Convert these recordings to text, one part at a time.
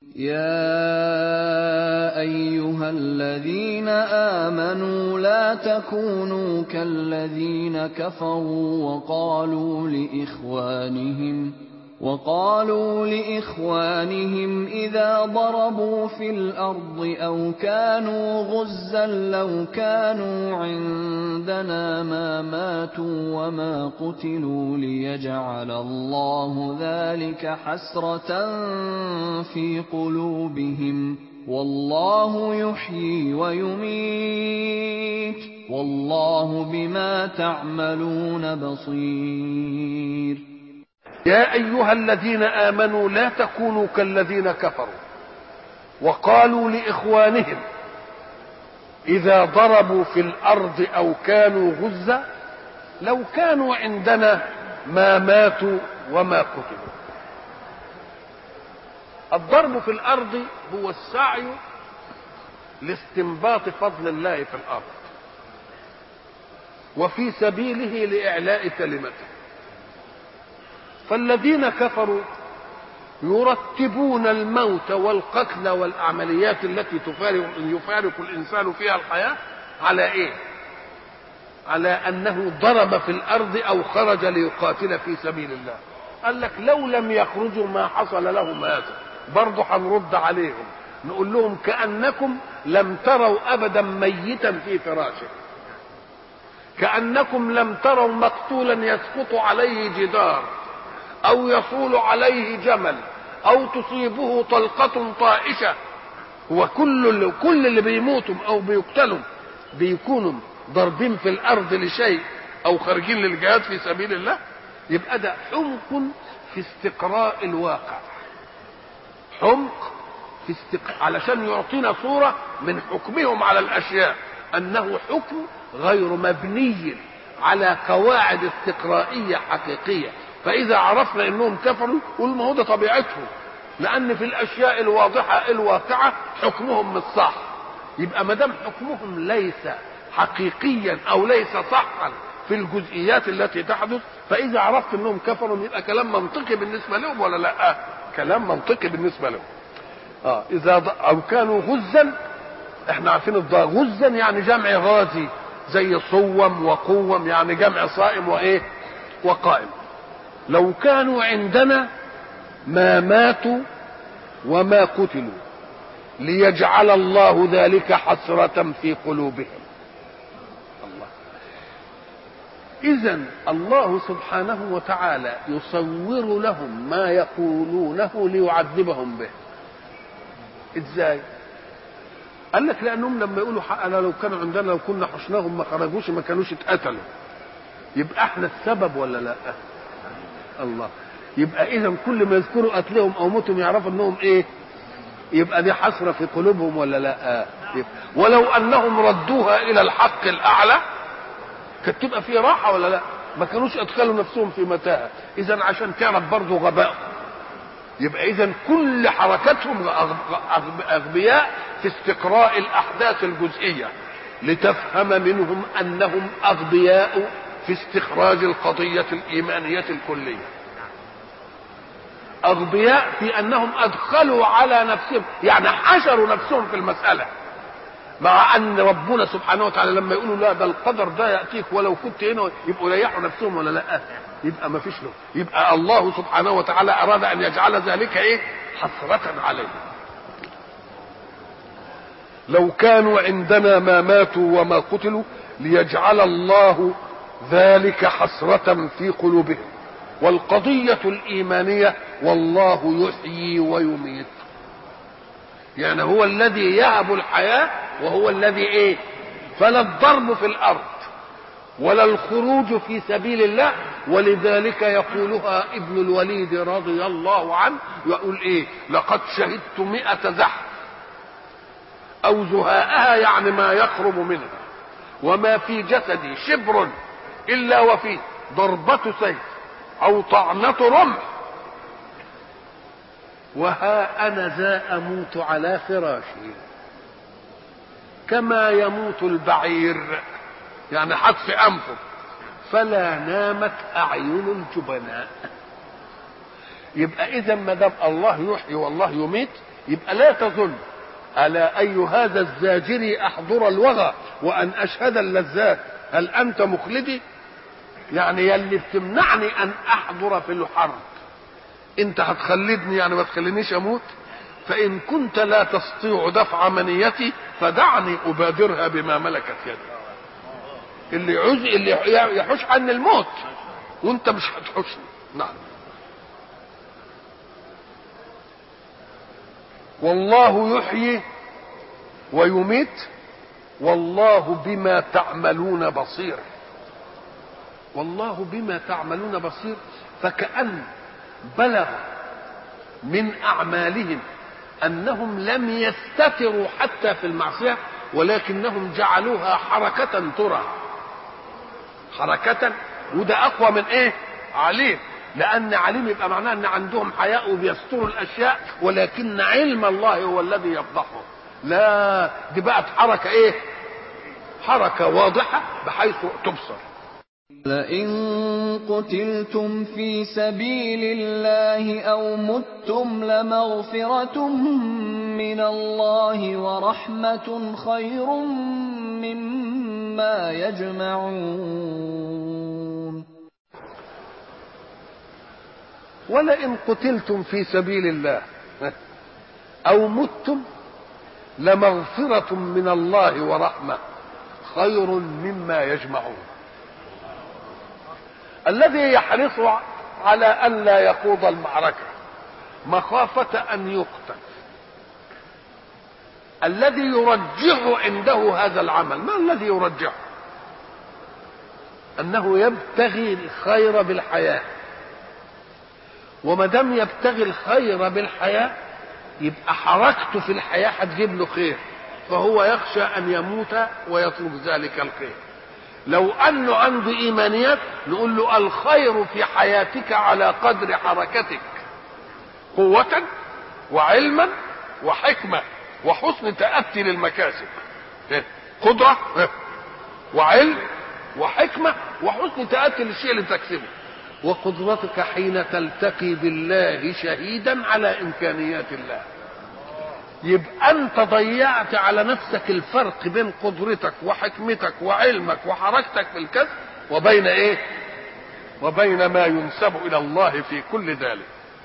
يَا أَيُّهَا الَّذِينَ آمَنُوا لَا تَكُونُوا كَالَّذِينَ كَفَرُوا وَقَالُوا لِإِخْوَانِهِمْ إِذَا ضَرَبُوا فِي الْأَرْضِ أَوْ كَانُوا غُزًّى لَّوْ كَانُوا عِندَنَا مَا مَاتُوا وَمَا قُتِلُوا لِيَجْعَلَ اللَّهُ ذَٰلِكَ حَسْرَةً فِي قُلُوبِهِمْ ۗ وَاللَّهُ يُحْيِي وَيُمِيتُ ۗ وَاللَّهُ بِمَا تَعْمَلُونَ بَصِيرٌ. يا أيها الذين آمنوا لا تكونوا كالذين كفروا وقالوا لإخوانهم إذا ضربوا في الأرض أو كانوا غزا لو كانوا عندنا ما ماتوا وما قتلوا. الضرب في الأرض هو السعي لاستنباط فضل الله في الأرض وفي سبيله لإعلاء كلمته. فالذين كفروا يرتبون الموت والقتل والعمليات التي يفارق الإنسان فيها الحياة على إيه؟ على أنه ضرب في الأرض أو خرج ليقاتل في سبيل الله. قال لك لو لم يخرجوا ما حصل لهم هذا. برضه هنرد عليهم نقول لهم كأنكم لم تروا أبدا ميتا في فراشه، كأنكم لم تروا مقتولا يسقط عليه جدار أو يصول عليه جمل أو تصيبه طلقة طائشة. هو كل اللي بيموتوا أو بيقتلوا بيكونوا ضاربين في الأرض لشيء أو خارجين للجهاد في سبيل الله. يبقى ده حمق في استقراء الواقع، حمق في علشان يعطينا صورة من حكمهم على الأشياء أنه حكم غير مبني على قواعد استقرائية حقيقية. فإذا عرفنا أنهم كفروا قل ما هو ده طبيعتهم، لأن في الأشياء الواضحة الواقعة حكمهم مش صح. يبقى ما دام حكمهم ليس حقيقيا أو ليس صحا في الجزئيات التي تحدث، فإذا عرفت أنهم كفروا يبقى كلام منطقي بالنسبة لهم ولا لا؟ كلام منطقي بالنسبة لهم. إذا أو كانوا غزا، احنا عارفين غزا يعني جمع غازي، زي صوم وقوم يعني جمع صائم وإيه وقائم. لو كانوا عندنا ما ماتوا وما قتلوا ليجعل الله ذلك حسرة في قلوبهم. الله. إذن الله سبحانه وتعالى يصور لهم ما يقولونه ليعذبهم به. ازاي؟ قال لك لأنهم لما يقولوا حقنا لو كانوا عندنا لو كنا حشناهم ما خرجوش ما كانوش اتقتلوا. يبقى احنا السبب ولا لا؟ الله. يبقى اذا كل ما يذكروا قتلهم او موتهم يعرفوا انهم ايه؟ يبقى دي حسرة في قلوبهم ولا لا؟ ولو انهم ردوها الى الحق الاعلى كانت تبقى في راحة ولا لا؟ ما كانوش ادخلوا نفسهم في متاهة. اذا عشان تعرف برضه غبائهم. يبقى اذا كل حركتهم اغبياء في استقراء الاحداث الجزئية لتفهم منهم انهم اغبياء في استخراج القضية الإيمانية الكلية. أغبياء في أنهم أدخلوا على نفسهم، يعني حشروا نفسهم في المسألة، مع أن ربنا سبحانه وتعالى لما يقولوا لا ده القدر ده يأتيك ولو كنت هنا يبقوا ريحوا نفسهم ولا لا؟ يبقى ما فيش له. يبقى الله سبحانه وتعالى أراد أن يجعل ذلك إيه؟ حسرة عليه. لو كانوا عندنا ما ماتوا وما قتلوا ليجعل الله ذلك حسرة في قلوبهم. والقضية الإيمانية والله يحيي ويميت، يعني هو الذي يهب الحياة وهو الذي ايه؟ فلا الضرب في الأرض ولا الخروج في سبيل الله. ولذلك يقولها ابن الوليد رضي الله عنه، يقول ايه؟ لقد شهدت 100 زحف أو زهاءها يعني ما يقرب منها وما في جسدي شبر إلا وفيه ضربة سيف أو طعنة رمح وها أنا ذا أموت على فراشي كما يموت البعير، يعني حتف أنفه، فلا نامت أعين الجبناء. يبقى إذا ما دام الله يحيي والله يميت يبقى لا تظن ألا أي هذا الزاجري أحضر الوغى وأن أشهد اللذات، هل أنت مخلدي؟ يعني يلي بتمنعني أن أحضر في الحرب أنت هتخلدني، يعني ما تخلينيش أموت. فإن كنت لا تستطيع دفع منيتي فدعني أبادرها بما ملكت يدي. اللي يحوش عن الموت وأنت مش هتحوشني. نعم. والله يحيي ويميت والله بما تعملون بصير. والله بما تعملون بصير، فكأن بلغ من أعمالهم أنهم لم يستتروا حتى في المعصية، ولكنهم جعلوها حركة ترى، حركة. وده أقوى من إيه؟ عليم. لأن عليم يبقى معناه أن عندهم حياء وبيستروا الأشياء، ولكن علم الله هو الذي يفضحهم. لا، دي بقت حركة إيه؟ حركة واضحة بحيث تبصر. لئن قتلتم في سبيل الله أو متم لمغفرة من الله ورحمة خير مما يجمعون. ولئن قتلتم في سبيل الله أو متم لمغفرة من الله ورحمة خير مما يجمعون. الذي يحرص على أن لا يخوض المعركة مخافة أن يقتل، الذي يرجح عنده هذا العمل، ما الذي يرجحه؟ أنه يبتغي الخير بالحياة، وما دام يبتغي الخير بالحياة يبقى حركته في الحياة هتجيب له خير، فهو يخشى أن يموت ويطلب ذلك الخير. لو أنه عنده إيمانيات نقول له الخير في حياتك على قدر حركتك، قوة وعلما وحكمة وحسن تأتي للمكاسب. قدرة وعلم وحكمة وحسن تأتي للشيء اللي تكسبه. وقدرتك حين تلتقي بالله شهيدا على إمكانيات الله. يبقى أنت ضيعت على نفسك الفرق بين قدرتك وحكمتك وعلمك وحركتك في الكسب وبين إيه؟ وبين ما ينسب إلى الله في كل ذلك.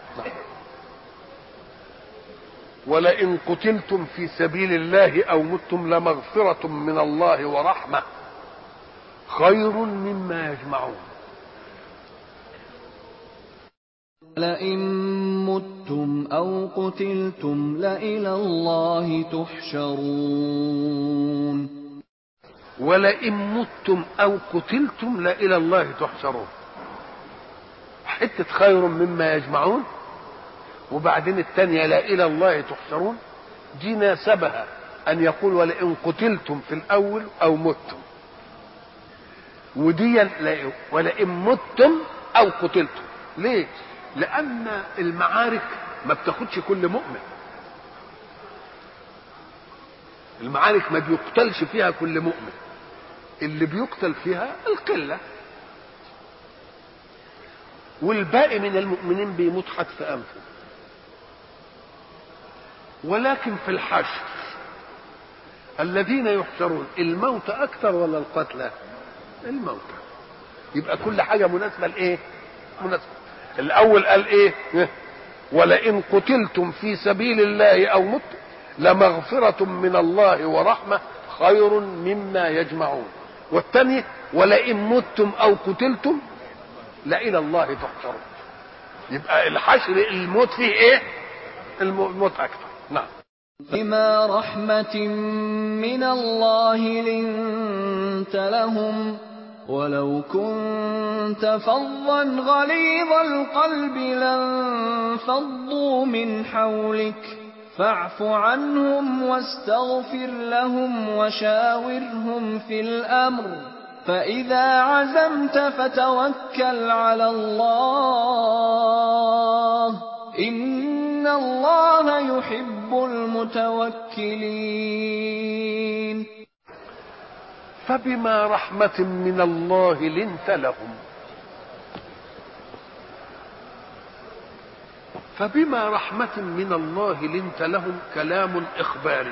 ولئن قتلتم في سبيل الله أو متم لمغفرة من الله ورحمة خير مما يجمعون. لئن متم أو قتلتم لإلى الله تحشرون. ولئن متم أو قتلتم لإلى الله تحشرون. حتة خير مما يجمعون، وبعدين الثانية لا إلى الله تحشرون، دي ناسبها أن يقول ولئن قتلتم في الأول أو متم، ودي ولئن متم أو قتلتم. ليه؟ لأن المعارك ما بتاخدش كل مؤمن، المعارك ما بيقتلش فيها كل مؤمن، اللي بيقتل فيها القلة، والباقي من المؤمنين بيموت حتف أنفه. ولكن في الحشر الذين يحشرون الموت أكثر ولا القتلى؟ الموت. يبقى كل حاجة مناسبة لإيه؟ مناسبة. الأول قال إيه؟ ولئن قتلتم في سبيل الله أو متم لمغفرة من الله ورحمة خير مما يجمعون. والثاني ولئن متم أو قتلتم لإلى الله تحشرون. يبقى الحشر الموت فيه إيه؟ الموت أكثر. نعم. بما رحمة من الله لنت لهم ولو كنت فظا غليظ القلب لانفضوا من حولك فاعف عنهم واستغفر لهم وشاورهم في الأمر فإذا عزمت فتوكل على الله إن الله يحب المتوكلين. فبما رحمة من الله لنت لهم. فبما رحمة من الله لنت لهم كلام إخباري،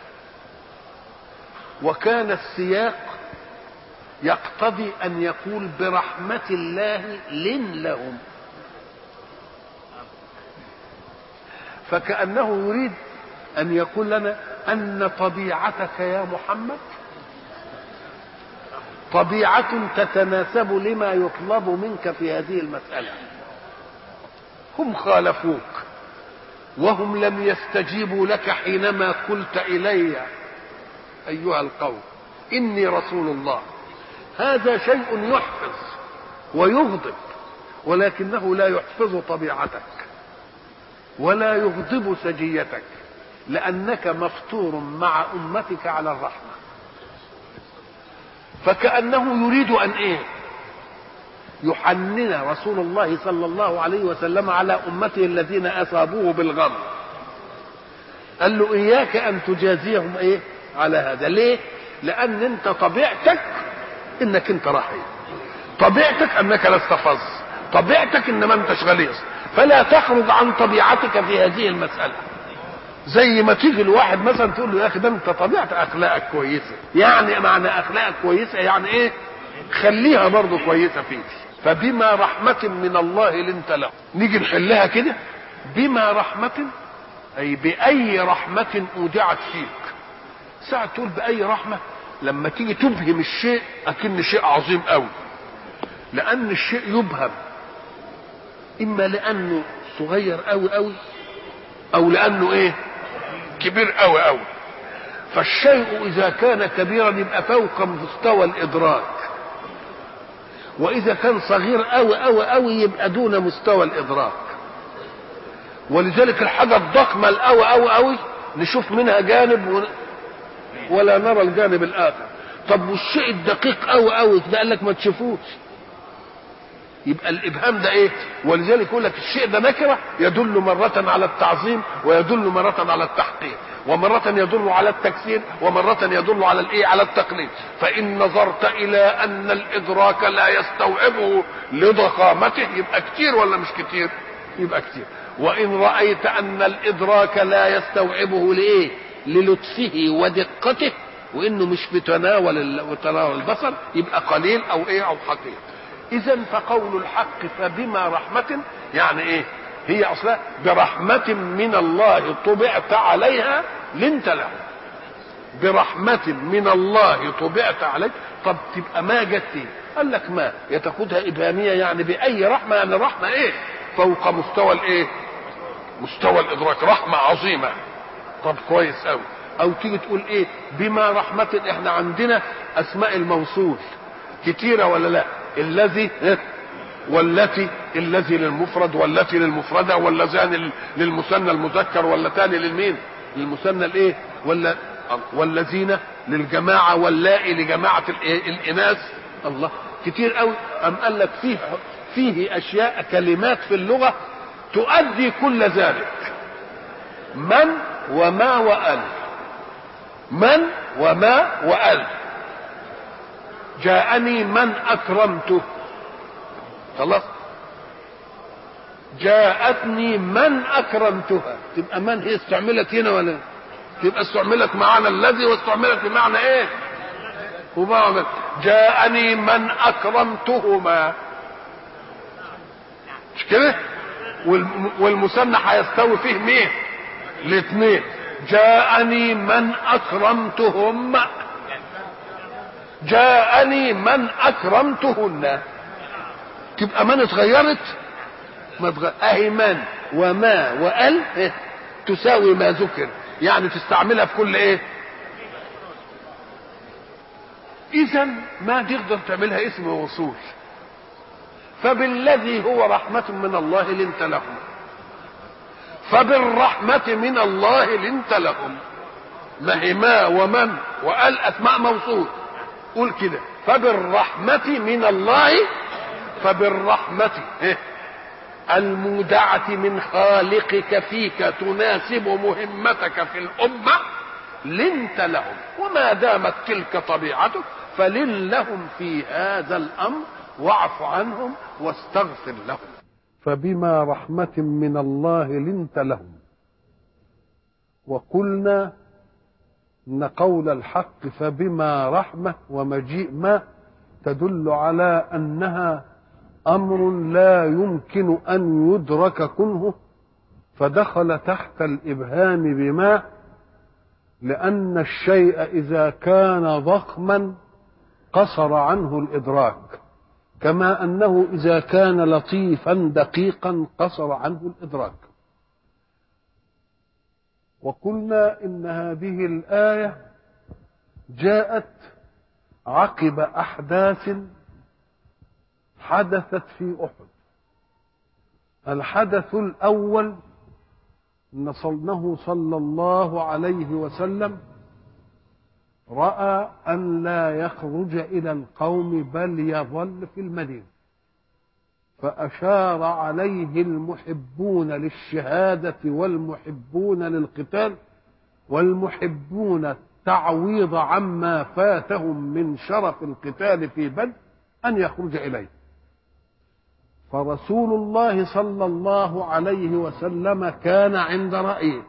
وكان السياق يقتضي أن يقول برحمة الله لن لهم، فكأنه يريد أن يقول لنا أن طبيعتك يا محمد طبيعة تتناسب لما يطلب منك في هذه المسألة. هم خالفوك وهم لم يستجيبوا لك حينما قلت إلي أيها القوم إني رسول الله. هذا شيء يحفظ ويغضب، ولكنه لا يحفظ طبيعتك ولا يغضب سجيتك، لأنك مفطور مع أمتك على الرحمة. فكأنه يريد أن يحنن رسول الله صلى الله عليه وسلم على أمته الذين أصابوه بالغم. قال له إياك أن تجازيهم على هذا. ليه؟ لأن أنت طبيعتك إنك أنت رحيم، طبيعتك أنك لست فظ، طبيعتك إن ما أنتش غليظ، فلا تخرج عن طبيعتك في هذه المسألة. زي ما تيجي الواحد مثلا تقول له يا أخي ده أنت طبيعتك أخلاقك كويسة، يعني معنى أخلاقك كويسة يعني خليها برضو كويسة فيك. فبما رحمة من الله لنت له. نيجي نحلها كده، بما رحمة أي بأي رحمة أودعت فيك. ساعة تقول بأي رحمة لما تيجي تبهم الشيء أكن شيء عظيم قوي، لأن الشيء يبهم إما لأنه صغير قوي قوي أو لأنه كبير قوي قوي. فالشيء إذا كان كبيرا يبقى فوق مستوى الإدراك، وإذا كان صغير قوي قوي قوي يبقى دون مستوى الإدراك. ولذلك الحاجة الضخمة القوي قوي قوي نشوف منها جانب ولا نرى الجانب الآخر. طب والشيء الدقيق قوي قوي ده قال لك ما تشوفوش، يبقى الإبهام ده ولذلك يقول لك الشيء ده نكرة يدل مرة على التعظيم ويدل مرة على التحقير، ومرة يدل على التكسير، ومرة يدل على على التقليد. فإن نظرت إلى أن الإدراك لا يستوعبه لضخامته يبقى كتير ولا مش كتير؟ يبقى كتير. وإن رأيت أن الإدراك لا يستوعبه للطفه ودقته وإنه مش في تناول البصر يبقى قليل أو حقير. إذا فقول الحق فبما رحمة يعني هي أصلا برحمة من الله طبعت عليها لنت له. برحمة من الله طبعت عليك. طب تبقى ما جت قال لك ما يتاخدها إبهامية، يعني بأي رحمة، يعني رحمة فوق مستوى مستوى الإدراك، رحمة عظيمة. طب كويس أوي. أو تيجي تقول بما رحمة. احنا عندنا أسماء الموصول كتيرة ولا لا؟ الذي والتي، الذي للمفرد والتي للمفردة، واللذان للمثنى المذكر، واللتان للمين للمثنى ولا والذين للجماعة، واللائي لجماعة الإناث. الله كتير قوي. أم قال لك فيه أشياء كلمات في اللغة تؤدي كل ذلك. من وما وأل، من وما وأل. جاءني من أكرمته، خلاص. جاءتني من أكرمتها، تبقى من هي استعملت هنا ولا تبقى استعملت معنا الذي واستعملت بمعنى ومعنى جاءني من أكرمتهما، مش كده؟ والمثنى هيستوي فيه مين؟ الاثنين. جاءني من أكرمتهم، جاءني من أكرمتهن. تبقى من اتغيرت؟ ما تغير. من وما وأل تساوي ما ذكر، يعني تستعملها في كل إذا ما تقدر تعملها اسم وصول. فبالذي هو رحمة من الله لنت لهم، فبالرحمة من الله لنت لهم. ما ومن وأل أسماء موصول. قول كده فبالرحمة من الله، فبالرحمة المودعة من خالقك فيك تناسب مهمتك في الأمة لنت لهم. وما دامت تلك طبيعتك فلن لهم في هذا الأمر، واعف عنهم واستغفر لهم. فبما رحمة من الله لنت لهم. وقلنا إن قول الحق فبما رحمة ومجيء ما تدل على أنها أمر لا يمكن أن يدرك كنه، فدخل تحت الإبهام بما، لأن الشيء إذا كان ضخما قصر عنه الإدراك، كما أنه إذا كان لطيفا دقيقا قصر عنه الإدراك. وقلنا إن هذه الآية جاءت عقب أحداث حدثت في أحد. الحدث الأول أنه صلى الله عليه وسلم رأى أن لا يخرج إلى القوم بل يظل في المدينة، فأشار عليه المحبون للشهادة والمحبون للقتال والمحبون التعويض عما فاتهم من شرف القتال في بدر أن يخرج إليه. فرسول الله صلى الله عليه وسلم كان عند رأيه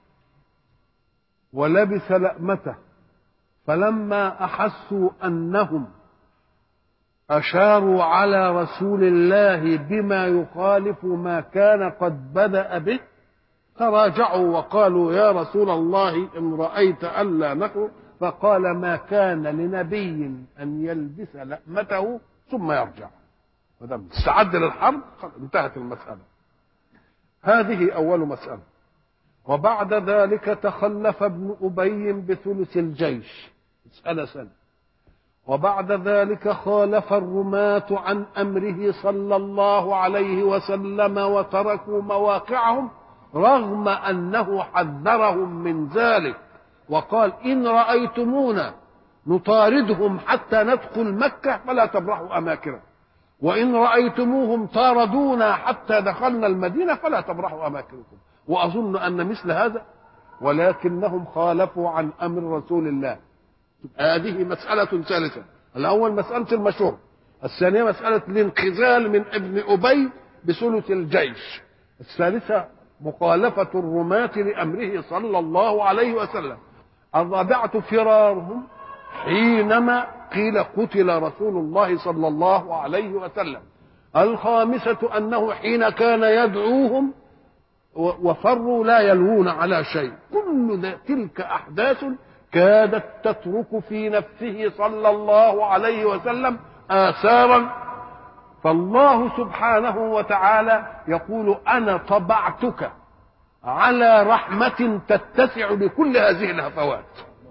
ولبس لأمته، فلما أحسوا أنهم أشاروا على رسول الله بما يخالف ما كان قد بدأ به تراجعوا وقالوا يا رسول الله إن رأيت ألا نخرج، فقال ما كان لنبي أن يلبس لأمته ثم يرجع، ودم استعد للحرب انتهت المسألة. هذه أول مسألة. وبعد ذلك تخلف ابن أبي بثلث الجيش، مسألة سنة. وبعد ذلك خالف الرماة عن أمره صلى الله عليه وسلم وتركوا مواقعهم رغم أنه حذرهم من ذلك وقال إن رأيتمونا نطاردهم حتى ندخل مكة فلا تبرحوا أماكنهم، وإن رأيتموهم طاردونا حتى دخلنا المدينة فلا تبرحوا أماكنكم. وأظن أن مثل هذا، ولكنهم خالفوا عن أمر رسول الله. هذه مسألة ثالثة. الأول مسألة المشورة، الثانية مسألة الانخذال من ابن أبي بثلث الجيش، الثالثة مخالفة الرماة لأمره صلى الله عليه وسلم، الرابعة فرارهم حينما قيل قتل رسول الله صلى الله عليه وسلم، الخامسة أنه حين كان يدعوهم وفروا لا يلوون على شيء. كل تلك أحداث كادت تترك في نفسه صلى الله عليه وسلم آثارا، فالله سبحانه وتعالى يقول أنا طبعتك على رحمة تتسع بكل هذه الهفوات،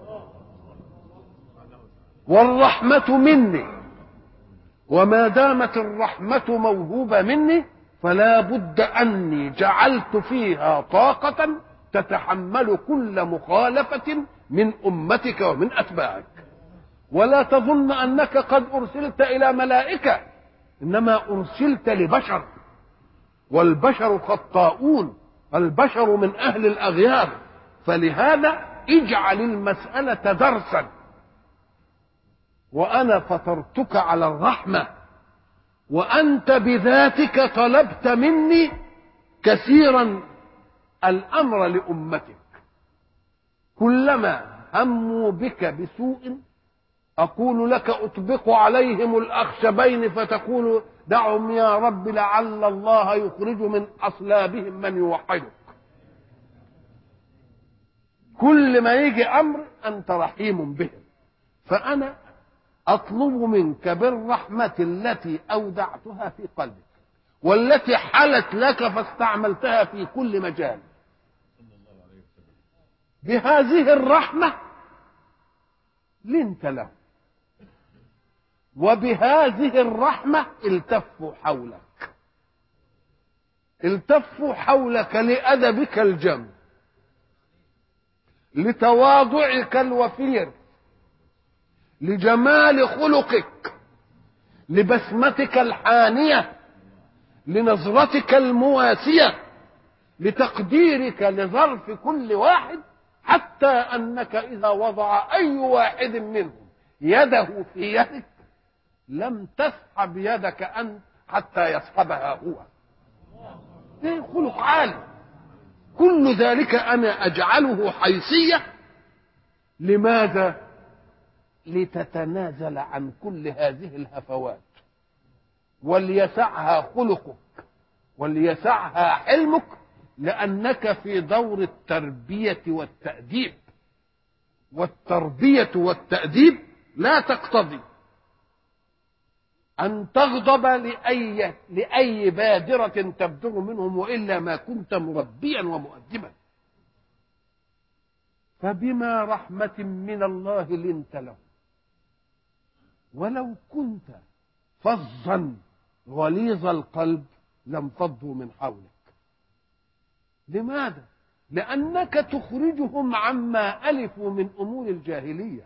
والرحمة مني، وما دامت الرحمة موهوبة مني فلا بد أني جعلت فيها طاقة تتحمل كل مخالفة من أمتك ومن أتباعك. ولا تظن أنك قد أرسلت إلى ملائكة، إنما أرسلت لبشر، والبشر خطاؤون، البشر من أهل الأغيار. فلهذا اجعل المسألة درسا، وأنا فطرتك على الرحمة، وأنت بذاتك طلبت مني كثيرا الأمر لأمتك. كلما هموا بك بسوء أقول لك أطبق عليهم الأخشبين فتقول دعهم يا رب لعل الله يخرج من أصلابهم من يوحدك. كل ما يجي أمر أنت رحيم بهم، فأنا أطلب منك بالرحمة التي أودعتها في قلبك والتي حلت لك فاستعملتها في كل مجال، بهذه الرحمة لنت له، وبهذه الرحمة التفوا حولك، التفوا حولك لأدبك الجم، لتواضعك الوفير، لجمال خلقك، لبسمتك الحانية، لنظرتك المواسية، لتقديرك لظرف كل واحد، حتى أنك إذا وضع أي واحد منهم يده في يدك لم تسحب يدك أنت حتى يسحبها هو. ايه خلق عالي. كل ذلك انا اجعله حيثيه. لماذا؟ لتتنازل عن كل هذه الهفوات، وليسعها خلقك وليسعها حلمك، لأنك في دور التربية والتأديب، والتربية والتأديب لا تقتضي أن تغضب لأي بادرة تبدر منهم، وإلا ما كنت مربيا ومؤدبا. فبما رحمة من الله لنت له، ولو كنت فظا غليظ القلب لانفضوا من حولك. لماذا؟ لأنك تخرجهم عما ألفوا من أمور الجاهلية،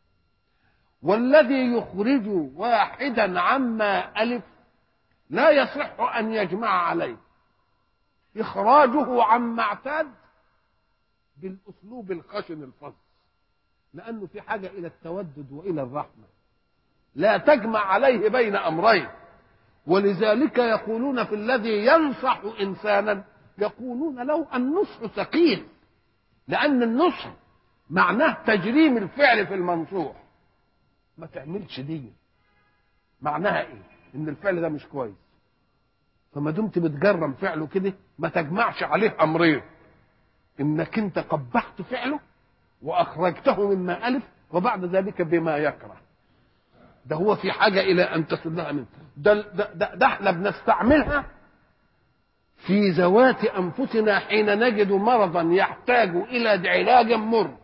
والذي يخرج واحدا عما ألف لا يصح أن يجمع عليه. إخراجه عما اعتاد بالأسلوب الخشن الفظ، لأنه في حاجة إلى التودد وإلى الرحمة، لا تجمع عليه بين أمرين. ولذلك يقولون في الذي ينصح إنسانا يقولون له النصح ثقيل، لأن النصح معناه تجريم الفعل في المنصوح. ما تعملش دي، معناها إيه؟ إن الفعل ده مش كويس، فما دمت بتجرم فعله كده ما تجمعش عليه أمرين: إنك أنت قبحت فعله وأخرجته مما ألف، وبعد ذلك بما يكره. ده هو في حاجة إلى أن تسدها منه. ده احنا بنستعملها في ذوات أنفسنا حين نجد مرضا يحتاج إلى علاج مر،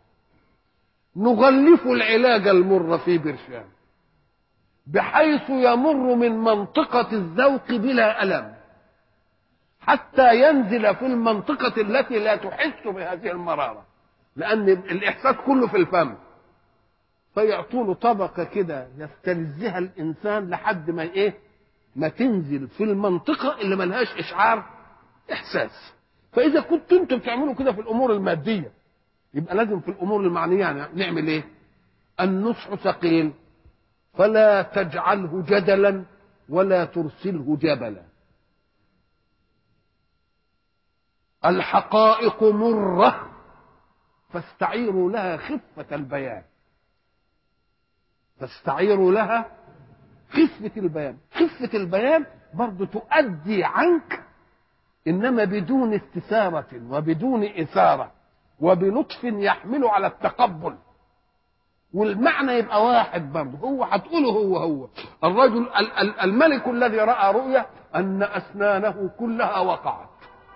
نغلف العلاج المر في برشام بحيث يمر من منطقة الذوق بلا ألم حتى ينزل في المنطقة التي لا تحس بهذه المرارة، لأن الإحساس كله في الفم. فيعطوله طبقة كده يستلذها الإنسان لحد ما إيه؟ ما تنزل في المنطقة اللي ملهاش إشعار إحساس. فإذا كنت أنتم بتعملوا كده في الأمور المادية، يبقى لازم في الأمور المعنية يعني نعمل إيه؟ النصح ثقيل، فلا تجعله جدلا ولا ترسله جبلا. الحقائق مرة فاستعيروا لها خفة البيان. فاستعيروا لها خفة البيان. خفة البيان برضو تؤدي عنك، إنما بدون استثارة وبدون إثارة وبلطف يحمل على التقبل، والمعنى يبقى واحد برضه. هو هتقوله هو الرجل الملك الذي رأى رؤيا أن أسنانه كلها وقعت،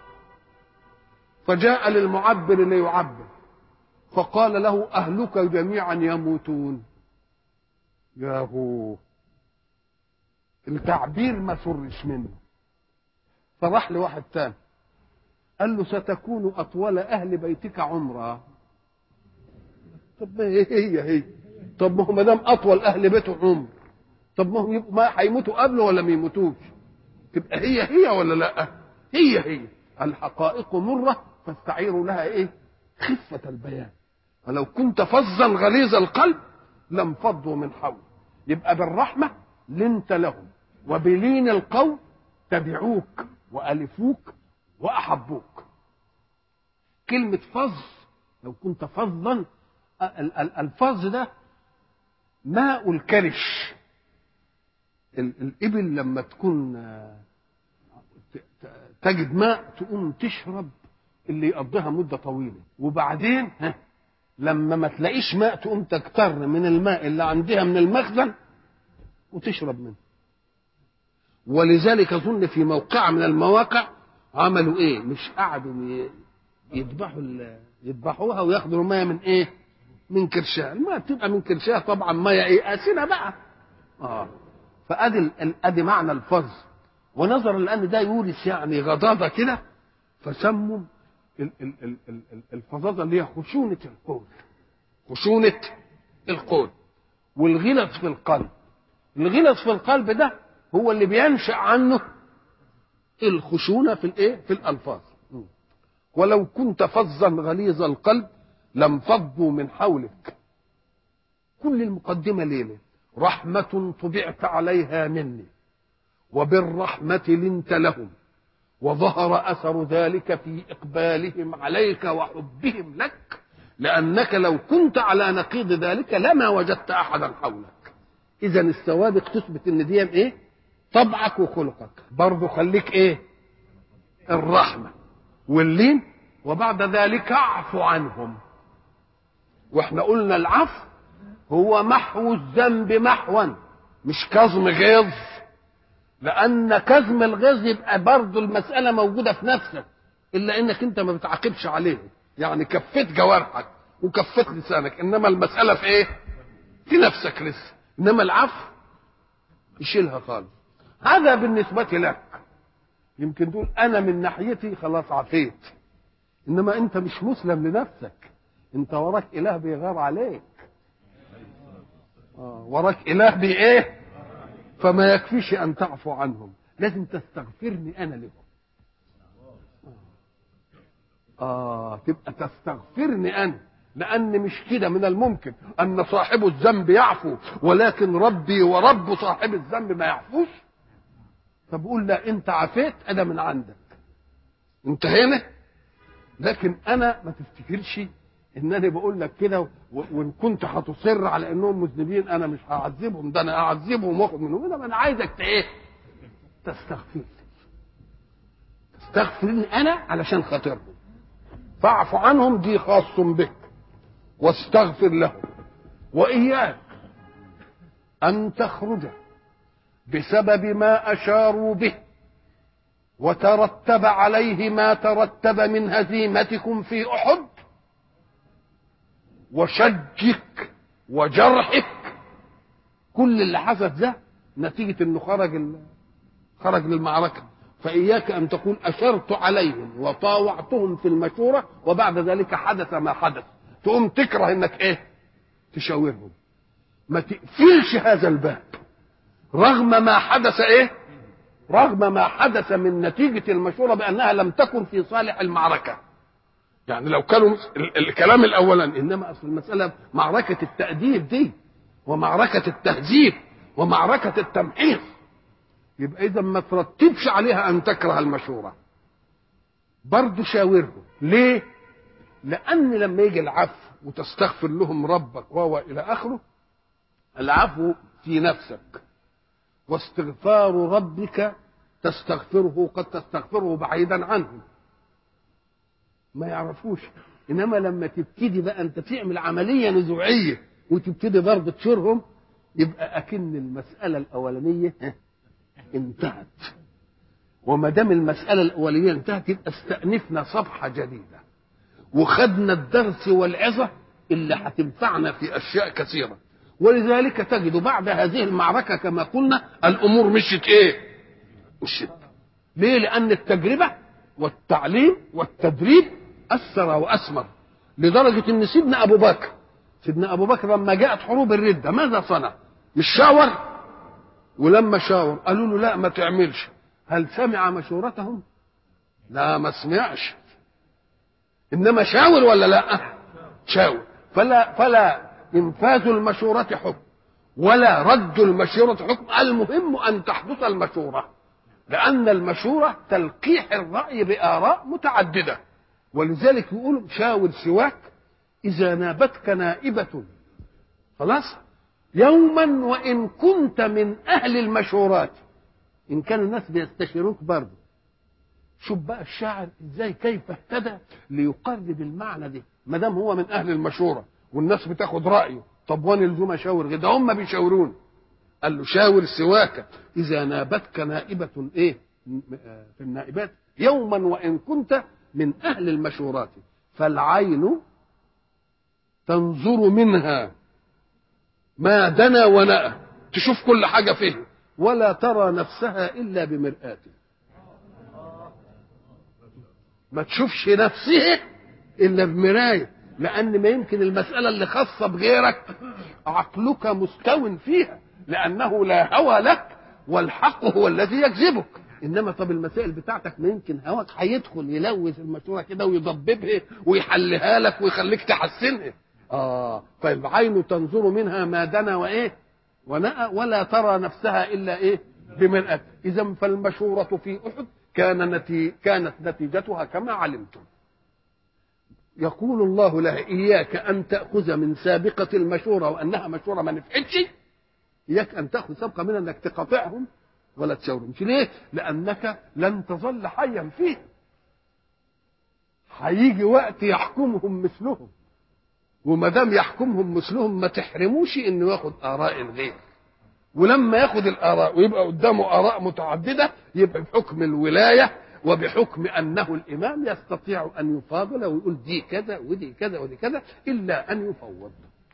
فجاء للمعبر ليعبر، فقال له أهلك جميعا يموتون. ياهو التعبير ما سرش منه، فراح لواحد تاني قال له ستكون أطول أهل بيتك عمرا. طب هي طب ما هو ما دام أطول أهل بيته عمر، طب ما هو ما هيموتوا قبله ولا ما يموتوش؟ تبقى هي ولا لا؟ هي الحقائق مرة فاستعيروا لها إيه؟ خفة البيان. ولو كنت فظا غليظ القلب لانفضوا من حولك. يبقى بالرحمة لنت لهم، وبلين القول تبعوك وألفوك وأحبوك. كلمة فظ، لو كنت فظا، الفظ ده ماء الكرش. الإبل لما تكون تجد ماء تقوم تشرب اللي يقضيها مدة طويلة، وبعدين لما ما تلاقيش ماء تقوم تكتر من الماء اللي عندها من المخزن وتشرب منه. ولذلك أظن في موقع من المواقع عملوا إيه؟ مش قعدوا يذبحوها وياخدوا الماء من إيه؟ من كرشها. الماء بتبقى من كرشها طبعا ماء إيه؟ آسنة بقى. فأدي معنى الفظ. ونظرا لأن ده يورث يعني غضاضة كده، فسموا الفظاظة اللي هي خشونة القول. خشونة القول والغلظ في القلب. الغلظ في القلب ده هو اللي بينشأ عنه الخشونة في الايه؟ في الألفاظ. ولو كنت فظا غليظ القلب لانفضوا من حولك. كل المقدمة ليه؟ رحمة طبعت عليها مني، وبالرحمة لنت لهم، وظهر أثر ذلك في إقبالهم عليك وحبهم لك، لأنك لو كنت على نقيض ذلك لما وجدت أحدا حولك. إذا السوابق تثبت إن دي إيه؟ طبعك وخلقك. برضه خليك إيه؟ الرحمة واللين، وبعد ذلك اعفو عنهم. واحنا قلنا العفو هو محو الذنب محوا، مش كظم غيظ، لأن كظم الغيظ يبقى برضه المسألة موجودة في نفسك، إلا إنك أنت ما بتعاقبش عليه، يعني كفيت جوارحك وكفيت لسانك، إنما المسألة في إيه؟ في نفسك لسه. إنما العفو يشيلها خالص. هذا بالنسبة لك، يمكن تقول أنا من ناحيتي خلاص عفيت، إنما أنت مش مسلم لنفسك، أنت وراك إله بيغار عليك، وراك إله بإيه؟ فما يكفيش أن تعفو عنهم، لازم تستغفرني أنا لهم. تبقى تستغفرني أنا، لأن مش كده من الممكن أن صاحب الذنب يعفو ولكن ربي ورب صاحب الذنب ما يعفوش. طب قول لا، أنت عفيت أنا من عندك، انتهينا. لكن أنا ما تفتكرش إنني بقول لك كده وإن كنت هتصر على إنهم مذنبين أنا مش هعذبهم، ده أنا أعذبهم وآخد منهم. إنما أنا عايزك إيه؟ تستغفرني أنا علشان خاطرهم. فاعف عنهم دي خاص بك، واستغفر لهم. وإياك أن تخرج بسبب ما أشاروا به وترتب عليه ما ترتب من هزيمتكم في أحد وشجك وجرحك. كل اللي حدث ده نتيجة انه خرج للمعركة. فإياك أن تقول أشرت عليهم وطاوعتهم في المشورة وبعد ذلك حدث ما حدث، تقوم تكره انك ايه؟ تشاورهم. ما تقفلش هذا الباب رغم ما حدث ايه؟ رغم ما حدث من نتيجة المشورة بأنها لم تكن في صالح المعركة. يعني لو كانوا الكلام الأولاني، إنما أصل المسألة معركة التأديب دي ومعركة التهذيب ومعركة التمحيص، يبقى إذا ما ترتبش عليها أن تكره المشورة، برضو شاورهم. ليه؟ لأن لما يجي العفو وتستغفر لهم ربك وهو إلى آخره، العفو في نفسك، واستغفار ربك تستغفره قد تستغفره بعيدا عنهم ما يعرفوش. انما لما تبتدي بقى انت تعمل عمليه نزوعيه وتبتدي برضه تشورهم، يبقى اكن المساله الاولانيه انتهت. وما دام المساله الاولانيه انتهت يبقى استأنفنا صفحه جديده وخدنا الدرس والعظه اللي هتنفعنا في اشياء كثيره. ولذلك تجد بعد هذه المعركة كما قلنا الأمور مشت إيه؟ مشت. ليه؟ لأن التجربة والتعليم والتدريب أثر وأثمر، لدرجة إن سيدنا أبو بكر لما جاءت حروب الردة ماذا صنع؟ مش شاور؟ ولما شاور قالوا له لا ما تعملش. هل سمع مشورتهم؟ لا ما سمعش. إنما شاور ولا لا؟ شاور. فلا إنفاذ المشورة حكم ولا رد المشورة حكم، المهم أن تحدث المشورة، لأن المشورة تلقيح الرأي بآراء متعددة. ولذلك يقولوا شاور سواك إذا نابتك نائبة خلاص يوما وإن كنت من أهل المشورات. إن كان الناس بيستشيروك برضه. شوف بقى الشاعر إزاي كيف اهتدى ليقرب المعنى ده، ما دام هو من أهل المشورة والناس بتاخد رأيه. طب وانا الزوم اشاور ده هم بيشاورون. قال له شاور سواك اذا نابتك نائبة ايه؟ في النائبات يوما وان كنت من اهل المشورات، فالعين تنظر منها ما دنا ونأى، تشوف كل حاجة فيه ولا ترى نفسها الا بمرآة. ما تشوفش نفسها الا بمراية، لأن ما يمكن المسألة اللي خاصة بغيرك عقلك مستو فيها، لأنه لا هوى لك والحق هو الذي يجذبك. إنما طب المسائل بتاعتك ما يمكن هواك هيدخل يلوث المشورة كده ويضببها ويحلها لك ويخليك تحسنها. فالعين تنظر منها ما دنا وإيه ونأى ولا ترى نفسها إلا إيه؟ بمرآة. إذا فالمشورة في أحد كانت نتيجتها كما علمتم. يقول الله لها إياك أن تأخذ من سابقة المشورة وأنها مشورة ما نفعتش، إياك أن تأخذ سابقة منها أنك تقاطعهم ولا تشاورهم. ليه؟ لأنك لن تظل حيا فيه، هيجي وقت يحكمهم مثلهم، وما دام يحكمهم مثلهم ما تحرموش انه ياخد آراء الغير. ولما ياخد الآراء ويبقى قدامه آراء متعددة يبقى بحكم الولاية وبحكم أنه الإمام يستطيع أن يفاضل ويقول دي كذا ودي كذا ودي كذا، إلا أن يفوض.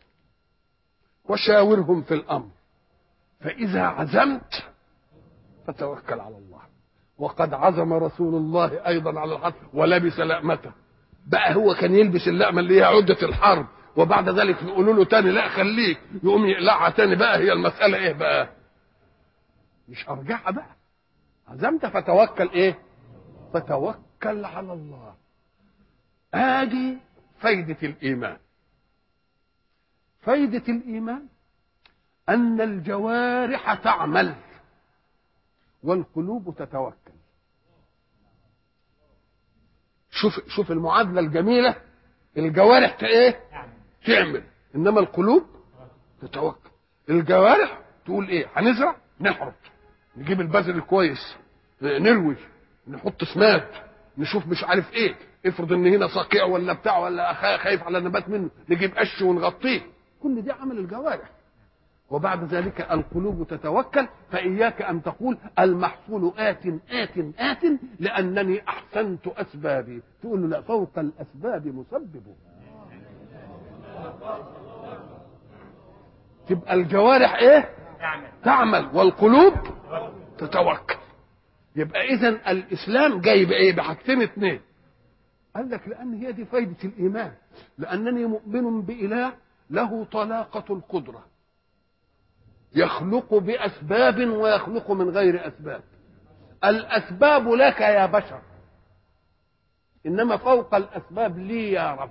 وشاورهم في الأمر فإذا عزمت فتوكل على الله. وقد عزم رسول الله أيضا على الحرب ولبس لأمته. بقى هو كان يلبس اللأمة اللي هي عدة الحرب، وبعد ذلك يقولوا له تاني لا خليك، يقوم يقلعها تاني. بقى هي المسألة ايه بقى؟ مش ارجعها بقى. عزمت فتوكل ايه؟ فتوكل على الله. ادي فايدة الإيمان. فايدة الإيمان أن الجوارح تعمل والقلوب تتوكل. شوف المعادلة الجميلة. الجوارح ايه؟ تعمل، انما القلوب تتوكل. الجوارح تقول ايه؟ هنزرع، نحرث، نجيب البذر الكويس، نروي، نحط سماد، نشوف مش عارف ايه، افرض ان هنا صقيع ولا بتاع ولا خايف على النبات منه، نجيب قش ونغطيه. كل دي عمل الجوارح. وبعد ذلك القلوب تتوكل. فإياك أن تقول المحصول آت لأنني أحسنت أسبابي. تقول له لا، فوق الأسباب مسببه. تبقى الجوارح ايه؟ تعمل والقلوب تتوكل. يبقى إذن الإسلام جاي بإيه؟ بحاجتين اتنين. قال لك لأن هي دي فايدة الإيمان. لأنني مؤمن بإله له طلاقة القدرة، يخلق بأسباب ويخلق من غير أسباب. الأسباب لك يا بشر، إنما فوق الأسباب لي يا رب.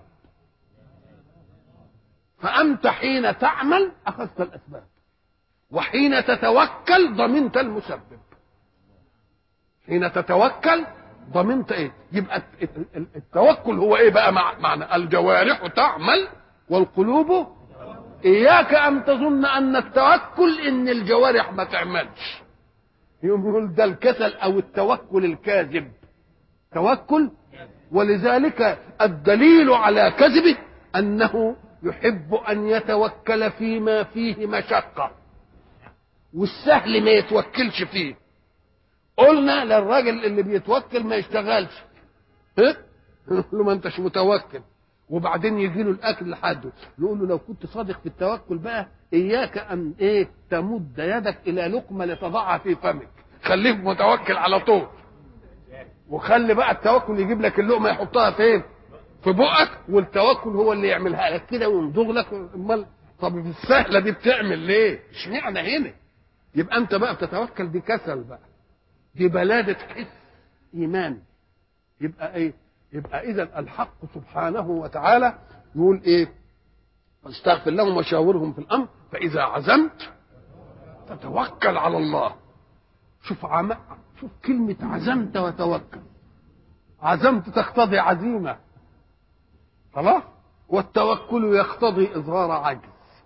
فأنت حين تعمل أخذت الأسباب، وحين تتوكل ضمنت المسبب. حين تتوكل ضمنت ايه؟ يبقى التوكل هو ايه بقى؟ معنى الجوارح تعمل والقلوب. اياك ان تظن ان التوكل ان الجوارح ما تعملش. يقول ده الكسل او التوكل الكاذب. توكل، ولذلك الدليل على كذبه انه يحب ان يتوكل فيما فيه مشقة، والسهل ما يتوكلش فيه. قلنا للراجل اللي بيتوكل ما يشتغلش، نقول له ما انتش متوكل. وبعدين يجي له الاكل لحده، نقول له لو كنت صادق في التوكل بقى اياك ان ايه تمد يدك الى لقمه لتضعها في فمك. خليك متوكل على طول، وخلي بقى التوكل يجيب لك اللقمه يحطها فين؟ في بقك. والتوكل هو اللي يعملها لك كده ويمضغ لك. امال طب السهله دي بتعمل ليه؟ اشمعنى هنا؟ يبقى انت بقى بتتوكل دي كسل بقى، دي بلادة حس إيمان. يبقى إيه؟ يبقى إذا الحق سبحانه وتعالى يقول إيه؟ واستغفر لهم وشاورهم في الأمر فإذا عزمت فتوكل على الله. شوف كلمة عزمت وتوكل. عزمت تقتضي عزيمة، خلاص، والتوكل يقتضي إظهار عجز.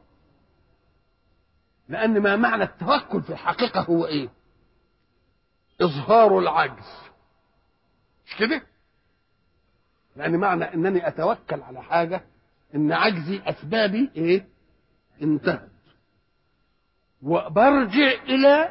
لأن ما معنى التوكل في الحقيقة هو إيه؟ إظهار العجز، مش كده؟ لأن معنى أنني أتوكل على حاجة إن عجزي أسبابي إيه؟ انتهت، وبرجع إلى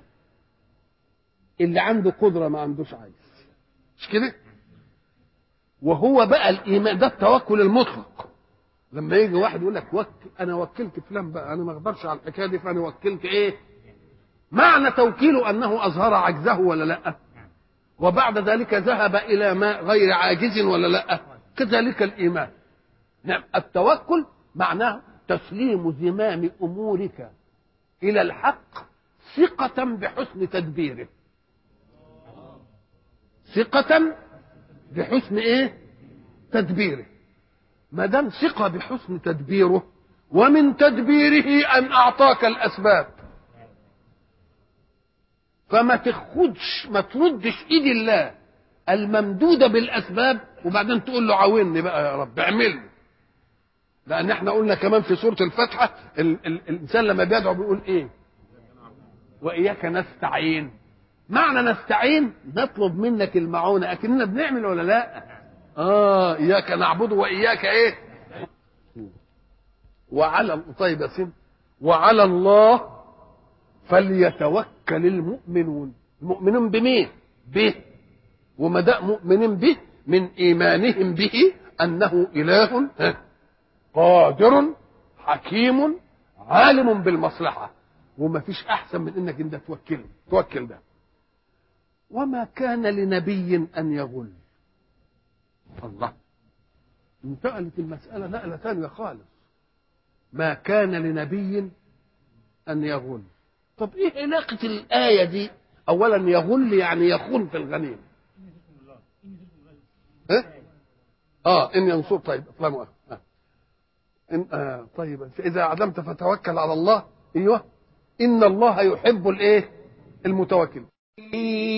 اللي عنده قدرة ما عندوش عجز، مش كده؟ وهو بقى الإيمان ده التوكل المطلق. لما يجي واحد يقول لك أنا وكلت فلان بقى، أنا ما أقدرش على الحكاية دي فأنا وكلت إيه؟ معنى توكيله أنه أظهر عجزه ولا لأ؟ وبعد ذلك ذهب إلى ما غير عاجز ولا لأ؟ كذلك الإيمان. نعم، التوكل معناه تسليم زمام أمورك إلى الحق ثقة بحسن تدبيره. ثقة بحسن إيه؟ تدبيره. ما دام ثقة بحسن تدبيره، ومن تدبيره أن أعطاك الأسباب. فما تاخدش، ما تردش ايد الله الممدوده بالاسباب وبعدين تقول له عاوني بقى يا رب اعمل لي. لان احنا قلنا كمان في سوره الفاتحه الانسان لما بيدعو بيقول ايه؟ واياك نستعين. معنى نستعين نطلب منك المعونه، اكننا بنعمل ولا لا؟ اياك نعبد واياك ايه؟ طيب يا سيدي، وعلى الله فليتوكل المؤمنون. المؤمنون بمين؟ به. وما دام مؤمنين به من ايمانهم به انه اله قادر حكيم عالم بالمصلحه، وما فيش احسن من انك انت توكل ده. وما كان لنبي ان يغل. الله، انتقلت المساله نقله ثانيه خالص. ما كان لنبي ان يغل. طب ايه علاقه الايه دي؟ اولا يغل يعني يخون في الغنيمه. ان ينصر. طيب اطلعوا. طيب اذا عزمت فتوكل على الله. ايوه، ان الله يحب الايه؟ المتوكل. إن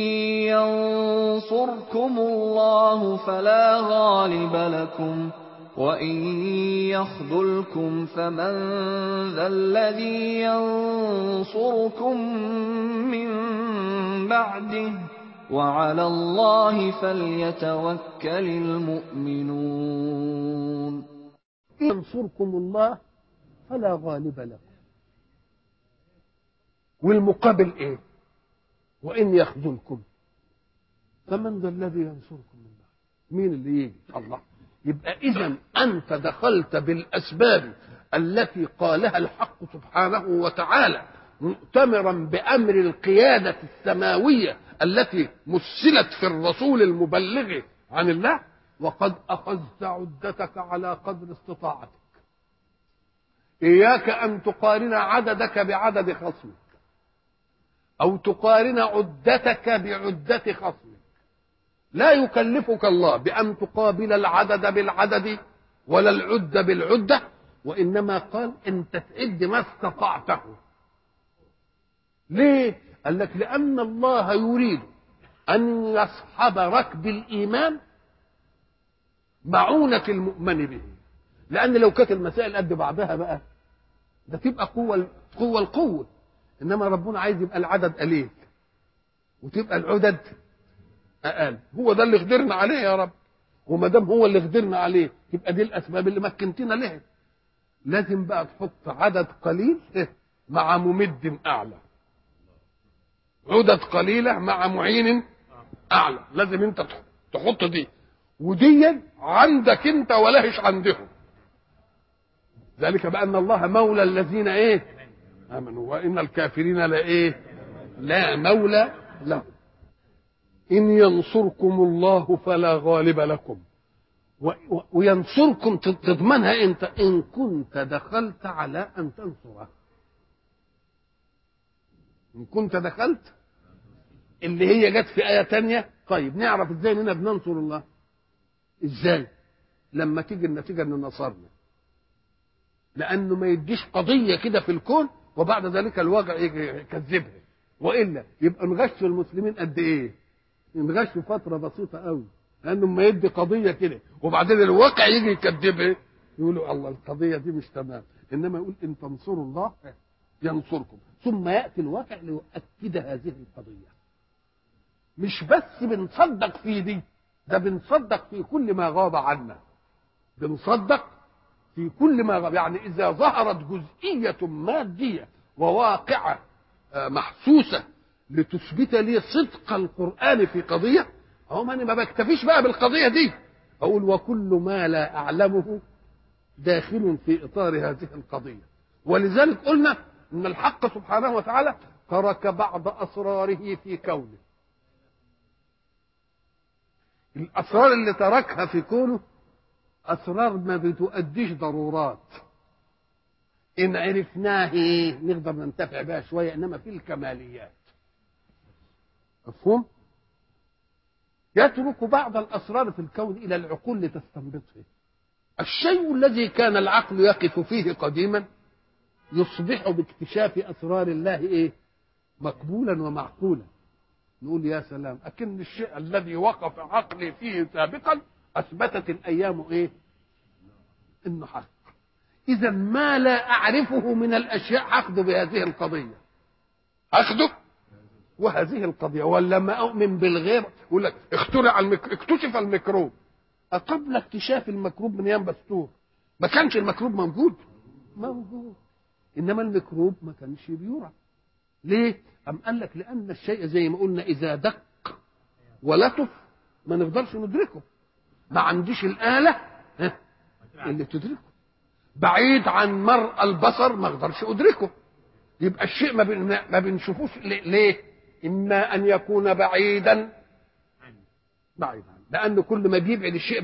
ينصركم الله فلا غالب لكم وإن يخذلكم فمن ذا الذي ينصركم من بعده وعلى الله فليتوكل المؤمنون. إن ينصركم الله فلا غالب لكم، والمقابل ايه؟ وإن يخذلكم فمن ذا الذي ينصركم من بعد؟ مين اللي يجي؟ الله. يبقى إذا أنت دخلت بالأسباب التي قالها الحق سبحانه وتعالى مؤتمرا بأمر القيادة السماوية التي مثلت في الرسول المبلغ عن الله، وقد أخذت عدتك على قدر استطاعتك. إياك أن تقارن عددك بعدد خصمك أو تقارن عدتك بعدة خصمك. لا يكلفك الله بأن تقابل العدد بالعدد ولا العدة بالعدة، وإنما قال أنت تعد ما استطعته. ليه؟ قال لك لأن الله يريد أن يصحب ركب الإيمان معونة المؤمن به. لأن لو كانت المسائل قد بعضها بقى ده تبقى قوة القوة، إنما ربنا عايز يبقى العدد قليل وتبقى العدد أقل. هو ده اللي قدرنا عليه يا رب، وما دام هو اللي قدرنا عليه يبقى دي الأسباب اللي مكنتنا لها. لازم بقى تحط عدد قليل مع ممد أعلى، عدد قليلة مع معين أعلى. لازم أنت تحط دي، ودي عندك أنت ولهش عندهم. ذلك بأن الله مولى الذين إيه؟ آمنوا وإن الكافرين لا إيه؟ لا مولى لهم. إن ينصركم الله فلا غالب لكم. وينصركم تضمنها أنت إن كنت دخلت على أن تنصره. إن كنت دخلت اللي هي جت في آية تانية. طيب نعرف إزاي إننا بننصر الله؟ إزاي؟ لما تيجي النتيجة إن نصرنا. لأنه ما يديش قضية كده في الكون وبعد ذلك الواقع يجي يكذبها، وإلا يبقى نغش المسلمين قد إيه؟ نغش فترة بسيطة قوي، لأنه ما يدي قضية كده وبعدين الواقع يجي يكذبها يقولوا الله القضية دي مش تمام. إنما يقول إن تنصروا الله ينصركم، ثم يأتي الواقع ليؤكد هذه القضية. مش بس بنصدق في دي، ده بنصدق في كل ما غاب عنا. بنصدق في كل ما غاب. يعني إذا ظهرت جزئية مادية وواقعة محسوسة لتثبت لي صدق القرآن في قضية، أو أنا ما بكتفيش بقى بالقضية دي، أقول وكل ما لا أعلمه داخل في إطار هذه القضية. ولذلك قلنا إن الحق سبحانه وتعالى ترك بعض أسراره في كونه. الأسرار اللي تركها في كونه أسرار ما بتؤديش ضرورات، إن عرفناه نقدر ننتفع بها شوية، إنما في الكماليات. مفهوم؟ يترك بعض الأسرار في الكون إلى العقول لتستنبطه. الشيء الذي كان العقل يقف فيه قديما يصبح باكتشاف أسرار الله إيه؟ مقبولا ومعقولا. نقول يا سلام، أكن الشيء الذي وقف عقلي فيه سابقا أثبتت الأيام إيه؟ إنه حق. إذا ما لا أعرفه من الأشياء أخذ بهذه القضية، أخذه وهذه القضية. ولا ما أؤمن بالغيب، يقول لك اكتشف الميكروب. قبل اكتشاف الميكروب من أيام بستور ما كانش الميكروب موجود، إنما الميكروب ما كانش بيرى. ليه؟ أم قال لك لأن الشيء زي ما قلنا إذا دق ولطف ما نقدرش ندركه، ما عنديش الآلة اللي تدركه، بعيد عن مرء البصر ما اقدرش أدركه. يبقى الشيء ما بنشوفوش. ليه؟ إما أن يكون بعيدا لأنه كل ما بيبعد الشيء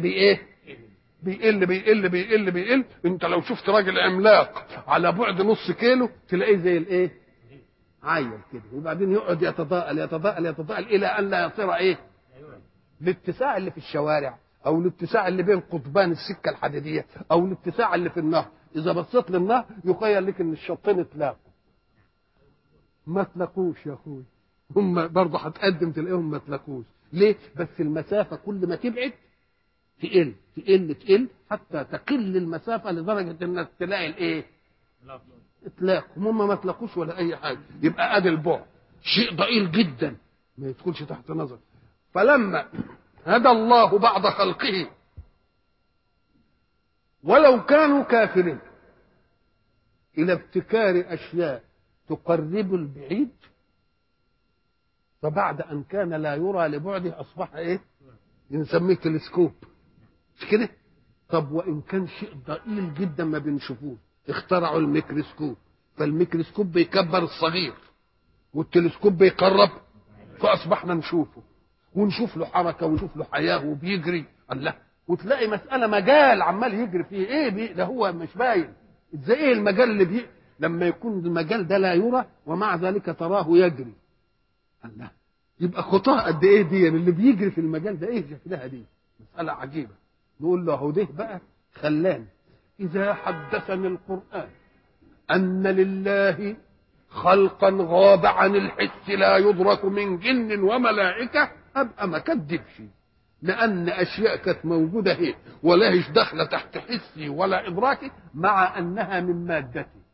بيقل. انت لو شفت راجل عملاق على بعد نص كيلو تلاقيه زي عايل كده، وبعدين يقعد يتضاءل الى ان لا يصير الاتساع اللي في الشوارع، او الاتساع اللي بين قضبان السكه الحديديه، او الاتساع اللي في النهر. اذا بصيت للنهر يخيل لك ان الشطين اتلاقوا، ما تلاقوش يا اخوي، هم برضه هتقدم تلاقيهم ما تلاقوش. ليه؟ بس المسافه كل ما تبعد تقل حتى تقل المسافه لدرجه انك تلاقي اتلاقوا، هم ما تلاقوش ولا اي حاجه. يبقى ادي البعد شيء ضئيل جدا ما يدخلش تحت نظر. فلما هدى الله بعد خلقه ولو كانوا كافرين الى ابتكار اشياء تقرب البعيد، فبعد ان كان لا يرى لبعده اصبح نسميه تلسكوب، مش كده؟ طب وان كان شيء ضئيل جدا ما بنشوفوه، اخترعوا الميكروسكوب، فالميكروسكوب بيكبر الصغير والتلسكوب بيقرب، فاصبحنا نشوفه ونشوف له حركه ونشوف له حياه وبيجري الله، وتلاقي مساله مجال عمال يجري فيه ده هو مش باين ازاي المجال اللي لما يكون المجال ده لا يرى ومع ذلك تراه يجري الله، يبقى خطاه قد ايه دي اللي بيجري في المجال ده، شكلها دي مساله عجيبه. نقول له اهو ده بقى خلاني اذا حدثني القران ان لله خلقا غاب عن الحس لا يدرك من جن وملائكه ابقى ما كذبش، لان اشياء كانت موجوده هي ولا هيش داخله تحت حسي ولا ادراكي، مع انها من مادتي،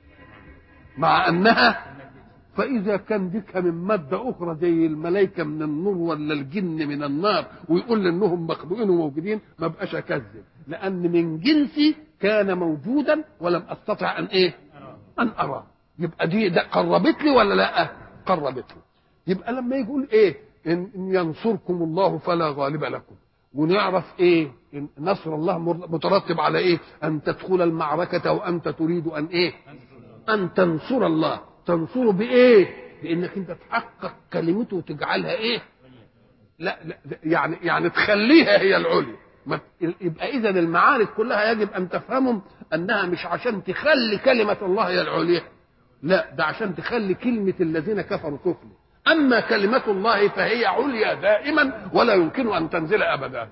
فاذا كان ديك من ماده اخرى زي الملائكه من النور ولا الجن من النار ويقول لي انهم مخلوقين وموجودين، ما بقاش اكذب، لان من جنسي كان موجودا ولم استطع ان اراه. يبقى ده قربت لي ولا لا؟ قربت لي. يبقى لما يقول ان ينصركم الله فلا غالب لكم، ونعرف إن نصر الله مترتب على ان تدخل المعركه وانت تريد ان تنصر الله. تنصره بانك انت تحقق كلمته وتجعلها لا يعني تخليها هي العليا. يبقى اذا المعارك كلها يجب ان تفهمهم انها مش عشان تخلي كلمه الله هي العليا، لا، ده عشان تخلي كلمه الذين كفروا سفلى. اما كلمه الله فهي عليا دائما ولا يمكن ان تنزل ابدا.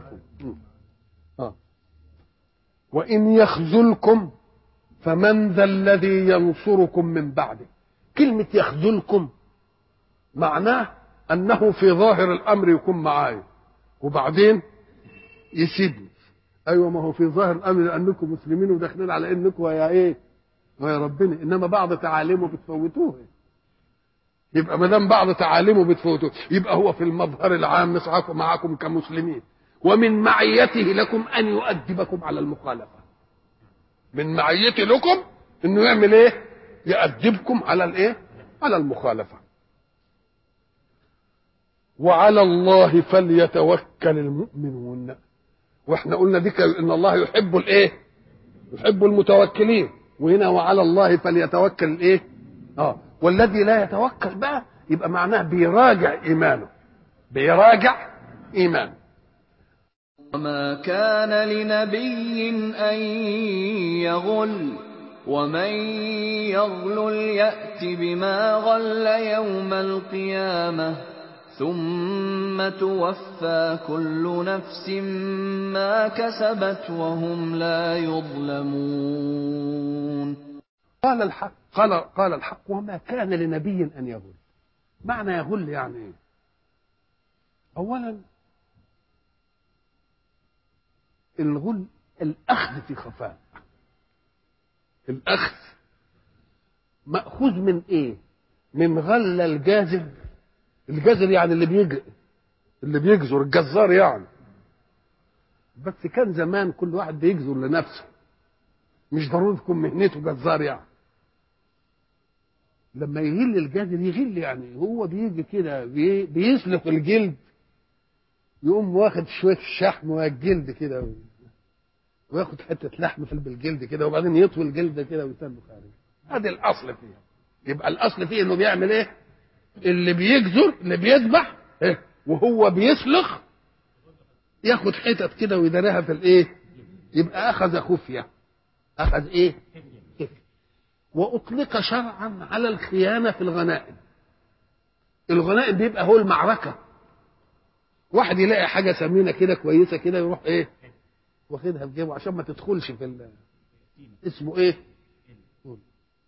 وان يخذلكم فمن ذا الذي ينصركم من بعده. كلمة يخذلكم معناه أنه في ظاهر الأمر يكون معايا وبعدين يسيبني. أيوة، ما هو في ظاهر الأمر لأنكم مسلمين وداخلين على إنكم ويا ربنا، إنما بعض تعاليمه بتفوتوه. يبقى ما دام بعض تعاليمه بتفوتوه يبقى هو في المظهر العام معكم كمسلمين، ومن معيته لكم أن يؤدبكم على المخالفة. من معيته لكم انه يعمل يؤدبكم على على المخالفه. وعلى الله فليتوكل المؤمنون. واحنا قلنا دي ان الله يحب يحب المتوكلين، وهنا وعلى الله فليتوكل والذي لا يتوكل بقى يبقى معناه بيراجع ايمانه. وما كان لنبي أن يغل ومن يغل يأت بما غل يوم القيامة ثم توفى كل نفس ما كسبت وهم لا يظلمون. قال الحق وما كان لنبي أن يغل. معنى يغل يعني اولا الغل الاخذ في خفاء. الاخذ ماخوذ من ايه؟ من غل الجازر. الجازر يعني اللي بيجزر الجزار يعني. بس كان زمان كل واحد بيجزر لنفسه، مش ضروري تكون مهنته جزار يعني. لما يغل الجازر يغل يعني هو بيجي كده بيسلق الجلد، يقوم واخد شويه الشحم والجلد كده وياخد حته لحم في الجلد كده، وبعدين يطوي الجلد كده ويتنه خارج. هذا الاصل فيه. يبقى الاصل فيه انه بيعمل ايه؟ اللي بيجزر اللي بيذبح إيه؟ وهو بيسلخ ياخد حتت كده ويدريها في الايه؟ يبقى اخذ خفيه. اخذ ايه؟ واطلق شرعا على الخيانه في الغنائم. الغنائم بيبقى هو المعركه، واحد يلاقي حاجه ثمينه كده كويسه كده يروح ايه؟ واخدها في جيبه عشان ما تدخلش في اسمه ايه؟ غل.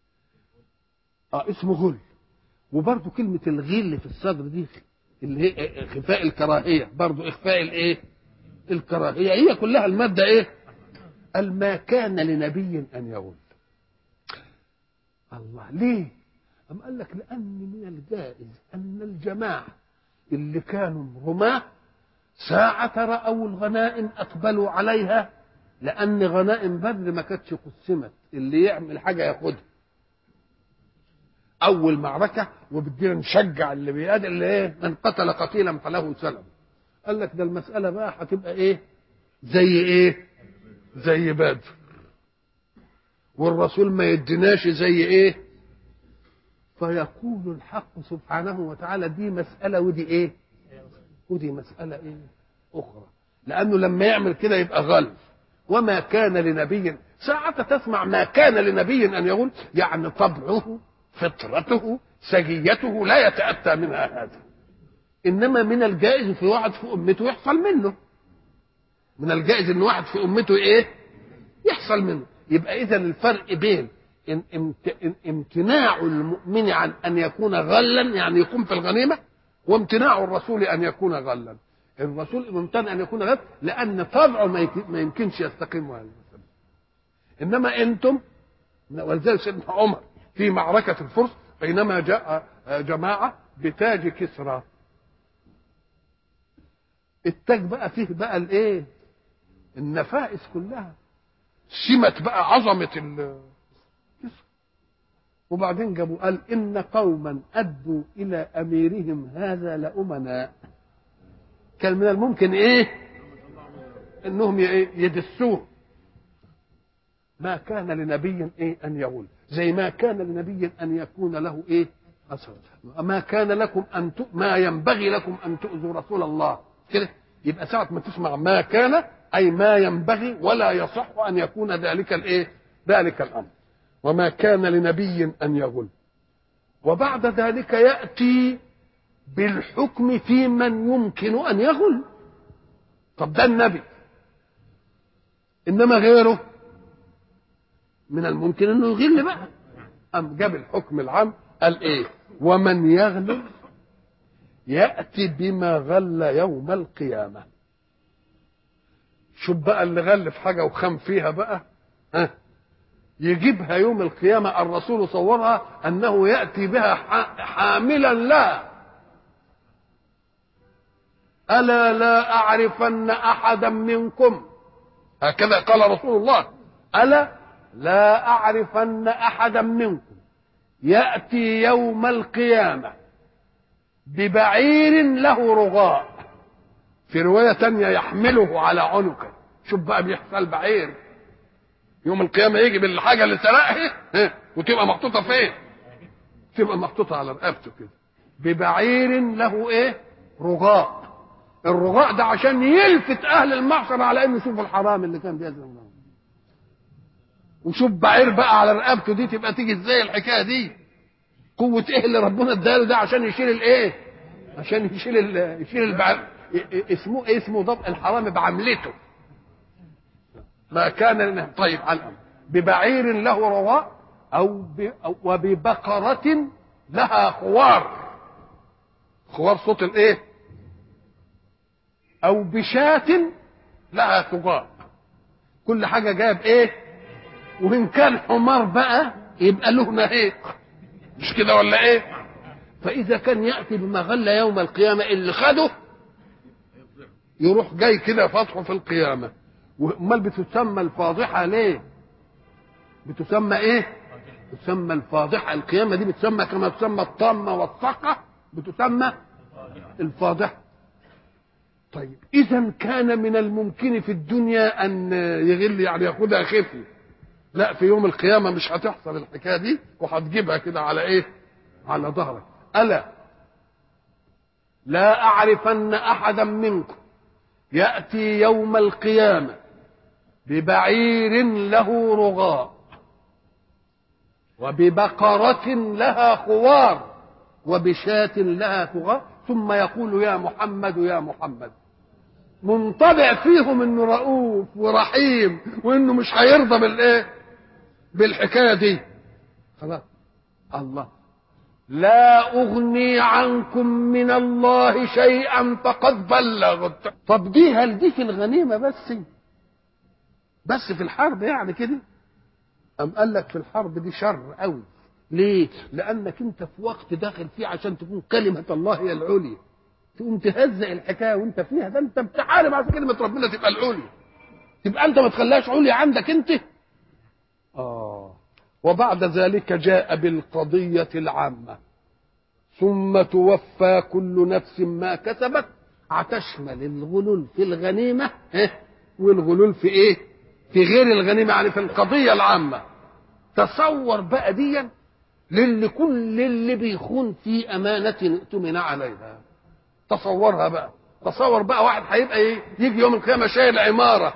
اسمه غل. وبرضه كلمه الغل في الصدر دي اللي هي اخفاء الكراهيه، برضه اخفاء الايه؟ الكراهيه. هي كلها الماده ايه؟ ما كان لنبي ان يغل. الله ليه؟ أم قال لك لأن من الجائز أن الجماعة اللي كانوا رماة ساعة رأوا الغنائم أقبلوا عليها، لأن غنائم بدر ما كانتش قسمت، اللي يعمل حاجة ياخدها. أول معركة وبدينا نشجع اللي بيقاتل اللي إيه؟ من قتل قتيلا فله سلم. قال لك ده المسألة بقى هتبقى إيه؟ زي إيه؟ زي بدر. والرسول ما يديناش زي إيه؟ فيقول الحق سبحانه وتعالى دي مسألة ودي ايه؟ ودي مسألة ايه؟ أخرى. لأنه لما يعمل كده يبقى غل. وما كان لنبي، ساعة تسمع ما كان لنبي أن يقول، يعني طبعه فطرته سجيته لا يتأتى منها هذا. إنما من الجائز في واحد في أمته يحصل منه. من الجائز إن واحد في أمته إيه؟ يحصل منه. يبقى إذا الفرق بين امتناع المؤمن عن ان يكون غلا يعني يقوم في الغنيمه، وامتناع الرسول ان يكون غلا. الرسول ممتنع ان يكون غلا لان طبعه ما يمكنش يستقيم هذا. انما انتم، ولذلك سيدنا عمر في معركه الفرس بينما جاء جماعه بتاج كسرى، التاج بقى فيه بقى الايه؟ النفائس كلها، سمت بقى عظمه وبعدين جابوا قال إن قوما أدوا إلى أميرهم هذا لأمناء. كان من الممكن إيه؟ إنهم يدسوه. ما كان لنبي إيه أن يغل، زي ما كان لنبي أن يكون له إيه؟ أسرى. ما كان لكم ما ينبغي لكم أن تؤذوا رسول الله كده. يبقى ساعة ما تسمع ما كان أي ما ينبغي ولا يصح أن يكون ذلك الإيه؟ ذلك الأمر. وما كان لنبي أن يغل. وبعد ذلك يأتي بالحكم في من يمكن أن يغل. طب ده النبي، إنما غيره من الممكن أنه يغل بقى. أم جاب الحكم العام قال إيه؟ ومن يغل يأتي بما غل يوم القيامة. شوف بقى اللي غل في حاجة وخام فيها بقى، يجيبها يوم القيامة. الرسول صورها أنه يأتي بها حاملا لها. ألا لا أعرفن أحدا منكم، هكذا قال رسول الله، ألا لا أعرفن أحدا منكم يأتي يوم القيامة ببعير له رغاء، في رواية تانية يحمله على عنقه. شوف بقى بيحصل بعير يوم القيامة يجي بالحاجة اللي سرقها وتبقى محطوطة فين؟ تبقى محطوطة على رقبته كده ببعير له ايه؟ رغاء. الرغاء ده عشان يلفت اهل المعصر على انه شوفوا الحرام اللي كان بيزن. وشوف بعير بقى على رقبته دي تبقى تيجي ازاي الحكايه دي؟ قوه ايه اللي ربنا اداله ده عشان يشيل الايه؟ عشان يشيل البعير. اسمه ايه؟ اسمه ضبط الحرام بعملته. ما كان لنا طيب على الأمر ببعير له رواء وببقرة لها خوار. خوار صوت الايه؟ أو بشاة لها ثغاء. كل حاجة جاب إيه؟ وإن كان حمار بقى يبقى له نهيق، مش كده ولا إيه؟ فإذا كان يأتي بمغلة يوم القيامة اللي خده يروح جاي كده فاتحه في القيامة. وأمال بتسمى الفاضحة ليه؟ بتسمى إيه؟ بتسمى الفاضحة. القيامة دي بتسمى كما تسمى الطامة والصقة، بتسمى الفاضحة. طيب إذا كان من الممكن في الدنيا أن يغل، يعني ياخدها خفي، لا في يوم القيامة مش هتحصل الحكاية دي، وهتجيبها كده على إيه؟ على ظهرك. ألا لا أعرفن أحدا منكم يأتي يوم القيامة ببعير له رغاء وببقرة لها خوار وبشاة لها ثغاء، ثم يقول يا محمد يا محمد. منطبع فيهم انه رؤوف ورحيم وانه مش هيرضى بالايه؟ بالحكايه دي. خلاص. الله لا اغني عنكم من الله شيئا فقد بلغت. طب دي هل دي في الغنيمه بس في الحرب يعني كده؟ أم قال لك في الحرب دي شر قوي. ليه؟ لأنك أنت في وقت داخل فيه عشان تكون كلمة الله هي العليا، تقوم تهزق الحكاية وأنت فيها، ده أنت بتحارب عشان كلمة ربنا تبقى العليا، تبقى أنت ما تخليهاش عليا عندك أنت. وبعد ذلك جاء بالقضية العامة، ثم توفى كل نفس ما كسبت، هتشمل الغلول في الغنيمة والغلول في إيه؟ في غير الغنيمة، يعني في القضية العامة. تصور بقى ديا كل اللي بيخون في أمانة اؤتمن عليها. تصورها بقى، تصور بقى واحد هيبقى ايه؟ يجي يوم القيامة شايل عمارة.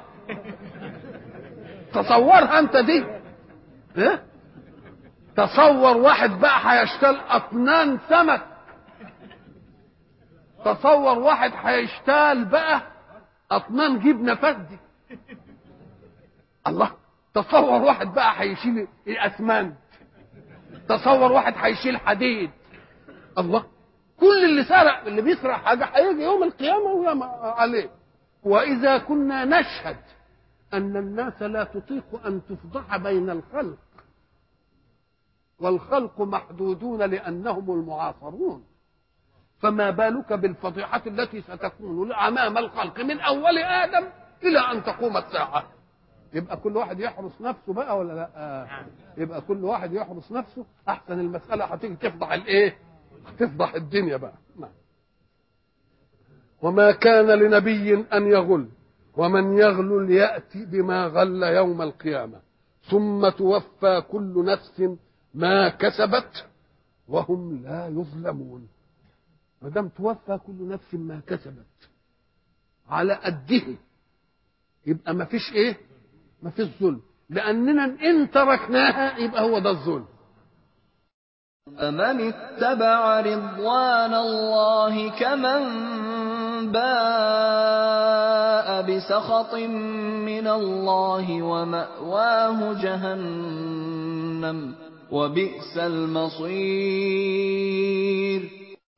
تصورها انت دي. ايه؟ تصور واحد بقى هيشتال أطنان سمك. تصور واحد هيشتال بقى أطنان جبنة فدي. الله. تصور واحد بقى هيشيل الأسمنت. تصور واحد هيشيل حديد. الله. كل اللي سرق، اللي بيسرق حاجه هيجي يوم القيامه ويا عليه. واذا كنا نشهد ان الناس لا تطيق ان تفضح بين الخلق، والخلق محدودون لانهم المعاصرون، فما بالك بالفضيحه التي ستكون امام الخلق من اول ادم الى ان تقوم الساعه. يبقى كل واحد يحرس نفسه بقى ولا لا؟ يبقى كل واحد يحرس نفسه احسن. المساله هتيجي تفضح الايه؟ تفضح الدنيا بقى. وما كان لنبي ان يغل ومن يغل ياتي بما غل يوم القيامه ثم توفى كل نفس ما كسبت وهم لا يظلمون. ما دام توفى كل نفس ما كسبت على قده يبقى ما فيش ايه؟ ما فيش ظلم، لاننا ان تركناها يبقى هو ده الظلم. فمن اتبع رضوان الله كمن باء بسخط من الله ومأواه جهنم وبئس المصير.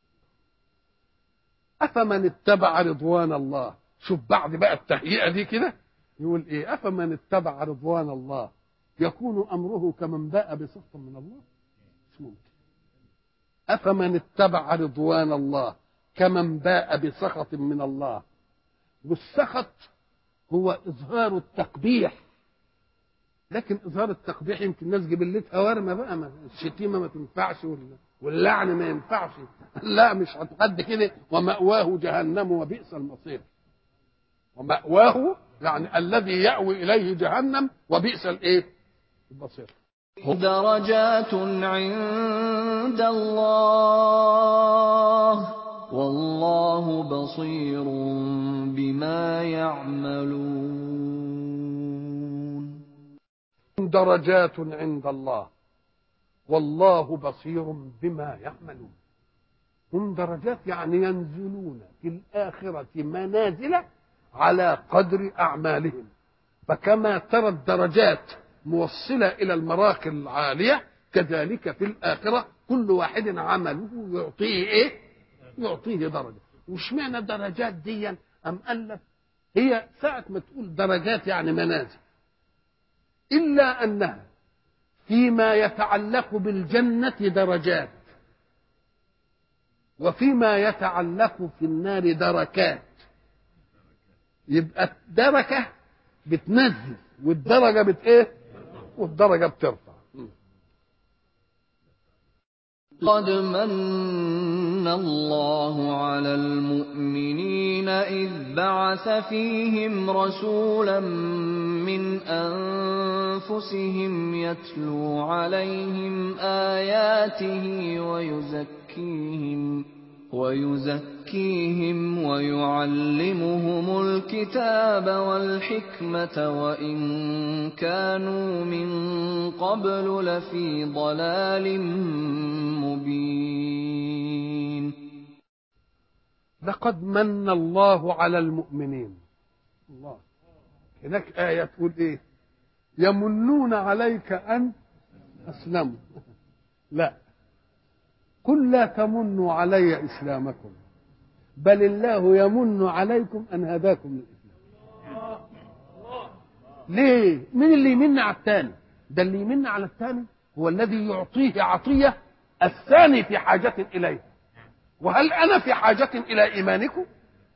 أفمن اتبع رضوان الله. شوف بعد بقى التهيئة دي كده يقول ايه؟ أفمن اتبع رضوان الله يكون أمره كمن باء بسخط من الله؟ مش ممكن. أفمن اتبع رضوان الله كمن باء بسخط من الله. والسخط هو إظهار التقبيح، لكن إظهار التقبيح يمكن الناس جبلتها ورمة بقى، ما الشتيمة ما تنفعش واللعن ما ينفعش. لا مش هتقد كده. ومأواه جهنم وبئس المصير. ومأواه يعني الذي يأوي إليه جهنم وبئس الإيه؟ المصير. درجات عند الله والله بصير بما يعملون. درجات عند الله والله بصير بما يعملون. هم درجات يعني ينزلون في الآخرة منازل على قدر أعمالهم. فكما ترى الدرجات موصلة إلى المراقي العالية كذلك في الآخرة كل واحد عمله يعطيه إيه؟ يعطيه درجة. وش معنى درجات دي؟ أم قال لك هي ساعة ما تقول درجات يعني منازل، إلا أنها فيما يتعلق بالجنة درجات، وفيما يتعلق في النار دركات. يبقى الدركة بتنزل والدرجة ايه؟ والدرجة بترفع. قد من الله على المؤمنين إذ بعث فيهم رسولا من أنفسهم يتلو عليهم آياته ويزكيهم ويعلمهم الكتاب والحكمة وإن كانوا من قبل لفي ضلال مبين. لقد من الله على المؤمنين. الله هناك آية تقول إيه؟ يمنون عليك أن أسلموا. لا، قل لا تمنوا علي إسلامكم بل الله يمن عليكم أن هداكم للإسلام. ليه؟ مين اللي يمن على الثاني؟ ده اللي يمن على الثاني هو الذي يعطيه عطية الثاني في حاجة إليه. وهل أنا في حاجة إلى إيمانكم؟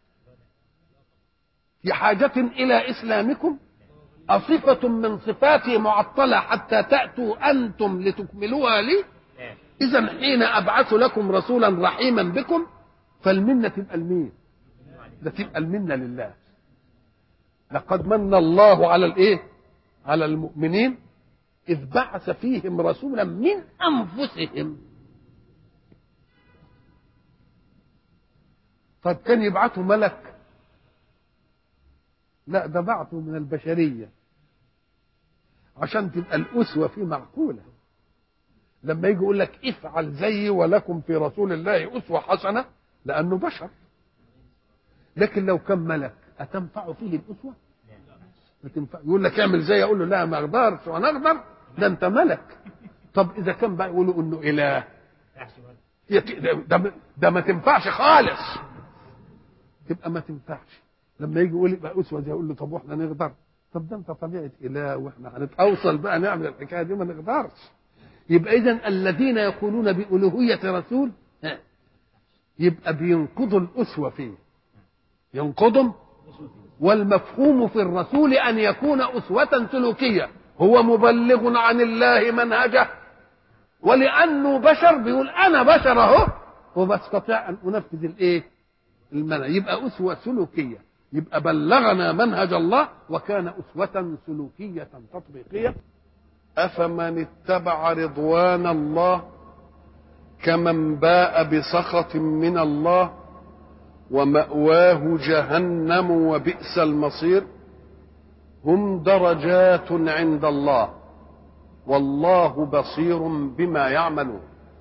في حاجة إلى إسلامكم؟ أصفة من صفاتي معطلة حتى تأتوا أنتم لتكملوها لي؟ إذا حين أبعث لكم رسولا رحيما بكم فالمنة تبقى لمين؟ ده تبقى المنة لله. لقد من الله على الإيه؟ على المؤمنين إذ بعث فيهم رسولا من أنفسهم. طيب كان يبعثوا ملك؟ لا، ده بعثوا من البشرية عشان تبقى الأسوة فيه معقولة. لما يجي يقول لك افعل زيي ولكم في رسول الله أسوة حسنة لأنه بشر. لكن لو كان ملك أتنفع فيه الأسوة؟ ما تنفع. يقول لك اعمل زي، أقول له لا ما أقدرش. وأنا أقدر؟ ده أنت ملك. طب إذا كان بقى يقولوا إنه إله ده ما تنفعش خالص، تبقى ما تنفعش. لما يجي يقول يبقى أسوة دي أقول له طب وإحنا نقدر؟ طب ده أنت طبيعة إله وإحنا هنتأوصل بقى نعمل الحكاية دي؟ ما نقدرش. يبقى إذن الذين يقولون بألوهية رسول يبقى بينقضوا الأسوة فيه، ينقضهم. والمفهوم في الرسول أن يكون أسوة سلوكية، هو مبلغ عن الله منهجه، ولأنه بشر بيقول أنا بشر أهو وبستطيع أن أنفذ الإيه؟ المنهج. يبقى أسوة سلوكية، يبقى بلغنا منهج الله وكان أسوة سلوكية تطبيقية. أفمن اتبع رضوان الله كمن باء بسخط من الله ومأواه جهنم وبئس المصير. هم درجات عند الله والله بصير بما يعملون.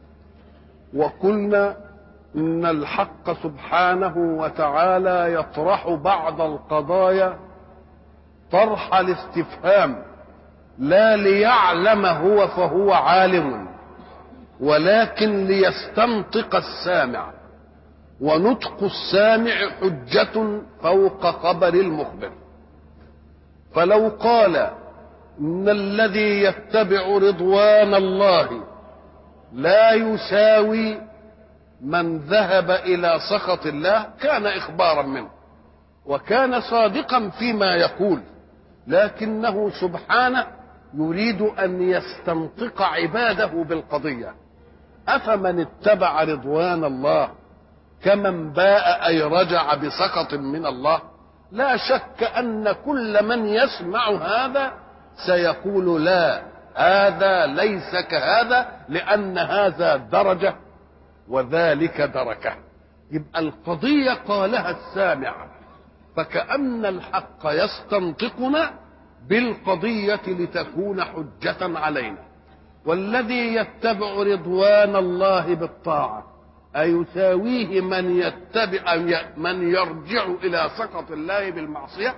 وقلنا إن الحق سبحانه وتعالى يطرح بعض القضايا طرح الاستفهام، لا ليعلم هو فهو عالم، ولكن ليستنطق السامع، ونطق السامع حجة فوق خبر المخبر. فلو قال إن الذي يتبع رضوان الله لا يساوي من ذهب إلى سخط الله كان إخبارا منه وكان صادقا فيما يقول، لكنه سبحانه يريد أن يستنطق عباده بالقضية. أفمن اتبع رضوان الله كمن باء أي رجع بسخط من الله. لا شك أن كل من يسمع هذا سيقول لا، هذا ليس كهذا، لأن هذا درجة وذلك دركة. يبقى القضية قالها السامع، فكأن الحق يستنطقنا بالقضية لتكون حجة علينا. والذي يتبع رضوان الله بالطاعة أيساويه من يتبع من يرجع إلى سخط الله بالمعصية؟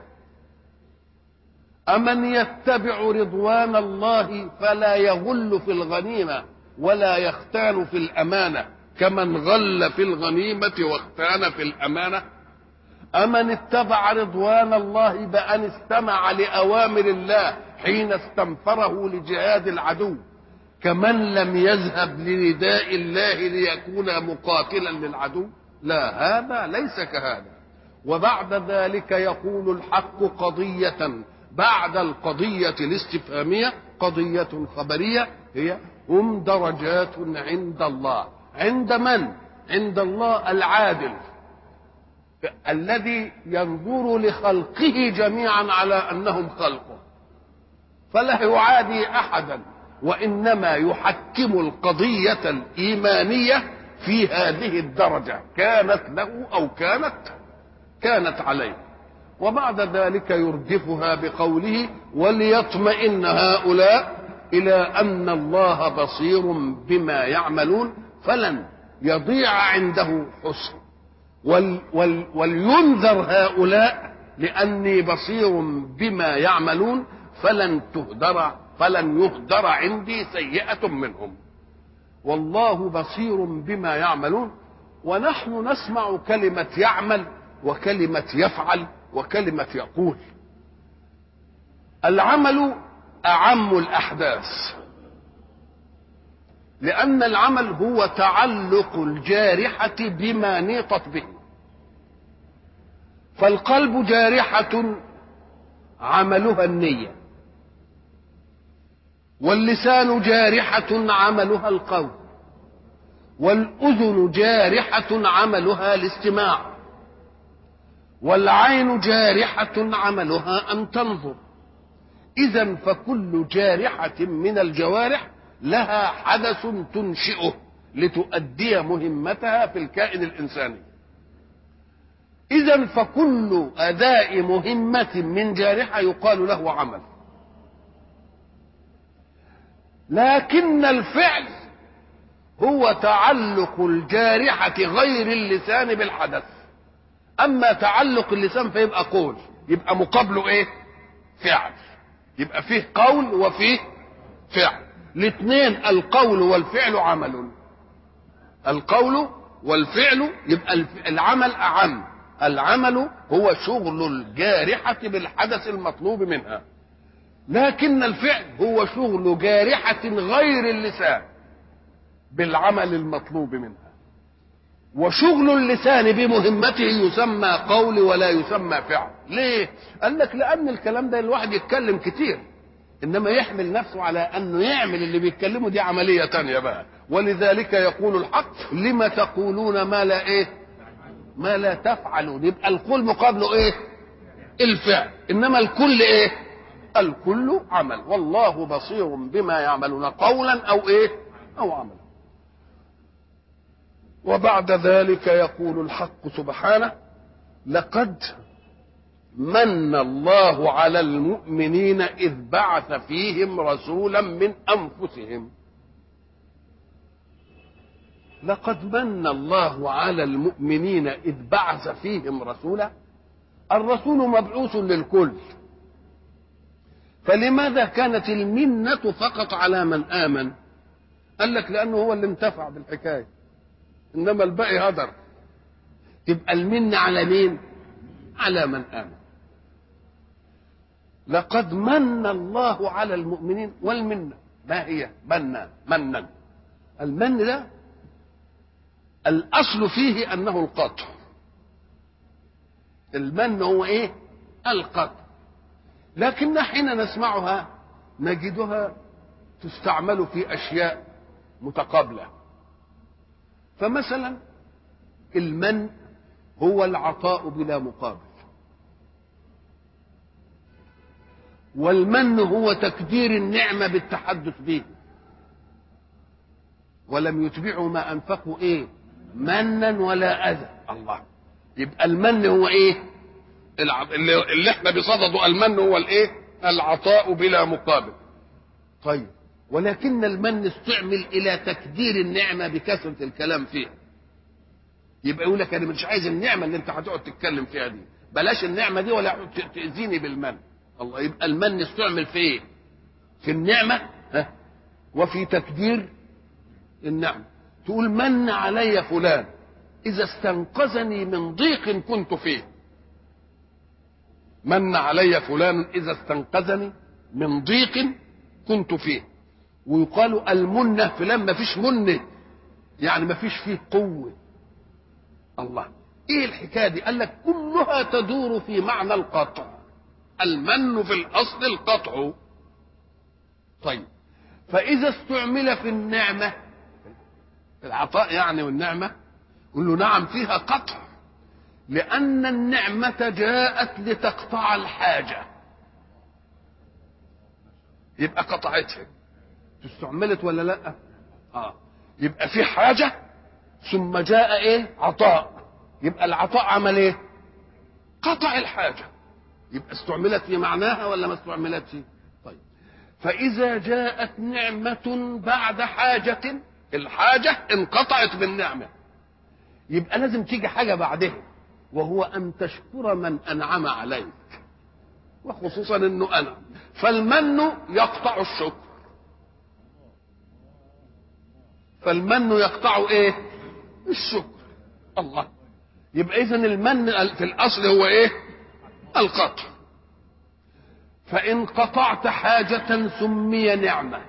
أمن يتبع رضوان الله فلا يغل في الغنيمة ولا يختان في الأمانة كمن غل في الغنيمة واختان في الأمانة؟ أمن اتبع رضوان الله بأن استمع لأوامر الله حين استنفره لجهاد العدو كمن لم يذهب لنداء الله ليكون مقاتلا للعدو؟ لا، هذا ليس كهذا. وبعد ذلك يقول الحق قضية بعد القضية الاستفهامية، قضية خبرية، هي هم درجات عند الله. عند من؟ عند الله العادل الذي ينظر لخلقه جميعا على أنهم خلقه، فلا يعادي أحدا، وإنما يحكم القضية الإيمانية في هذه الدرجة، كانت له أو كانت عليه. وبعد ذلك يردفها بقوله وليطمئن هؤلاء إلى أن الله بصير بما يعملون، فلن يضيع عنده حسن. ولينذر هؤلاء لأني بصير بما يعملون فلن يهدر عندي سيئة منهم. والله بصير بما يعملون. ونحن نسمع كلمة يعمل وكلمة يفعل وكلمة يقول. العمل أعم الأحداث، لأن العمل هو تعلق الجارحة بما نيطت به. فالقلب جارحة عملها النية، واللسان جارحة عملها القول، والأذن جارحة عملها الاستماع، والعين جارحة عملها أن تنظر. إذن فكل جارحة من الجوارح لها حدث تنشئه لتؤدي مهمتها في الكائن الإنساني. إذن فكل أداء مهمة من جارحة يقال له عمل. لكن الفعل هو تعلق الجارحة غير اللسان بالحدث. أما تعلق اللسان فيبقى قول، يبقى مقابله إيه؟ فعل. يبقى فيه قول وفيه فعل، الاثنين القول والفعل عمل. القول والفعل، يبقى العمل أعم. العمل هو شغل الجارحة بالحدث المطلوب منها، لكن الفعل هو شغل جارحة غير اللسان بالعمل المطلوب منها. وشغل اللسان بمهمته يسمى قول ولا يسمى فعل. ليه؟ قال لك لأن الكلام ده الواحد يتكلم كتير، إنما يحمل نفسه على أنه يعمل اللي بيتكلمه دي عملية تانية بقى. ولذلك يقول الحق لما تقولون ما لا إيه؟ ما لا تفعلون. يبقى القول مقابله إيه؟ الفعل. إنما الكل إيه؟ الكل عمل. والله بصير بما يعملون قولا أو إيه؟ أو عملا. وبعد ذلك يقول الحق سبحانه لقد من الله على المؤمنين إذ بعث فيهم رسولا من أنفسهم. لقد من الله على المؤمنين إذ بعث فيهم رسولا. الرسول مبعوث للكل، فلماذا كانت المنة فقط على من آمن؟ قال لك لأنه هو اللي انتفع بالحكاية، إنما الباقي هدر. تبقى المنة على مين؟ على من آمن. لقد من الله على المؤمنين. والمنة ما هي؟ منا. المن ده الأصل فيه أنه القطع. المن هو إيه؟ القطع. لكن حين نسمعها نجدها تستعمل في أشياء متقابلة. فمثلا المن هو العطاء بلا مقابل، والمن هو تكدير النعمة بالتحدث به. ولم يتبعوا ما أنفقوا إيه؟ منا ولا أذى. الله. يبقى المن هو إيه؟ اللي احنا بصدده المن هو الإيه؟ العطاء بلا مقابل. طيب، ولكن المن استعمل إلى تكدير النعمة بكثرة الكلام فيها. يبقى يقول لك أنا مش عايز النعمة اللي أنت هتقعد تتكلم فيها دي، بلاش النعمة دي ولا تأذيني بالمن. الله. يبقى المن استعمل في إيه؟ في النعمة وفي تكدير النعمة. تقول من علي فلان إذا استنقذني من ضيق كنت فيه. من علي فلان إذا استنقذني من ضيق كنت فيه. ويقال المنة فلان ما فيش منة، يعني ما فيش فيه قوة. الله، ايه الحكاية دي؟ قال لك كلها تدور في معنى القطع. المن في الأصل القطع. طيب، فإذا استعمل في النعمة، العطاء يعني والنعمة، قل له نعم فيها قطع، لأن النعمة جاءت لتقطع الحاجة، يبقى قطعتها. استعملت ولا لا؟ يبقى في حاجة ثم جاء ايه؟ عطاء. يبقى العطاء عمل ايه؟ قطع الحاجة. يبقى استعملت في معناها ولا ما استعملتش؟ طيب، فإذا جاءت نعمة بعد حاجة، الحاجة انقطعت بالنعمة، يبقى لازم تيجي حاجة بعدها، وهو أن تشكر من أنعم عليك، وخصوصا أنه أنا. فالمن يقطع الشكر، فالمن يقطع ايه؟ الشكر. الله، يبقى إذن المن في الأصل هو ايه؟ القطع. فإن قطعت حاجة سمي نعمة،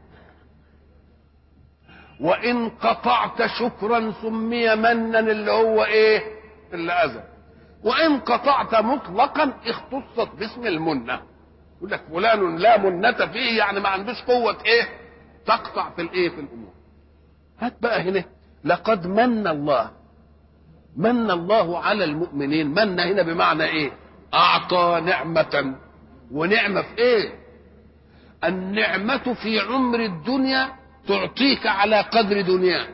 وإن قطعت شكرا سمي منا، اللي هو ايه؟ اللي أذى. وإن قطعت مطلقا اختصت باسم المنة. يقول لك فلان لا منة فيه، يعني ما عندوش قوة ايه؟ تقطع في الايه؟ في الأمور. هات بقى هنا لقد من الله على المؤمنين. من هنا بمعنى ايه؟ اعطى نعمة. ونعمة في ايه؟ النعمة في عمر الدنيا تعطيك على قدر دنياك،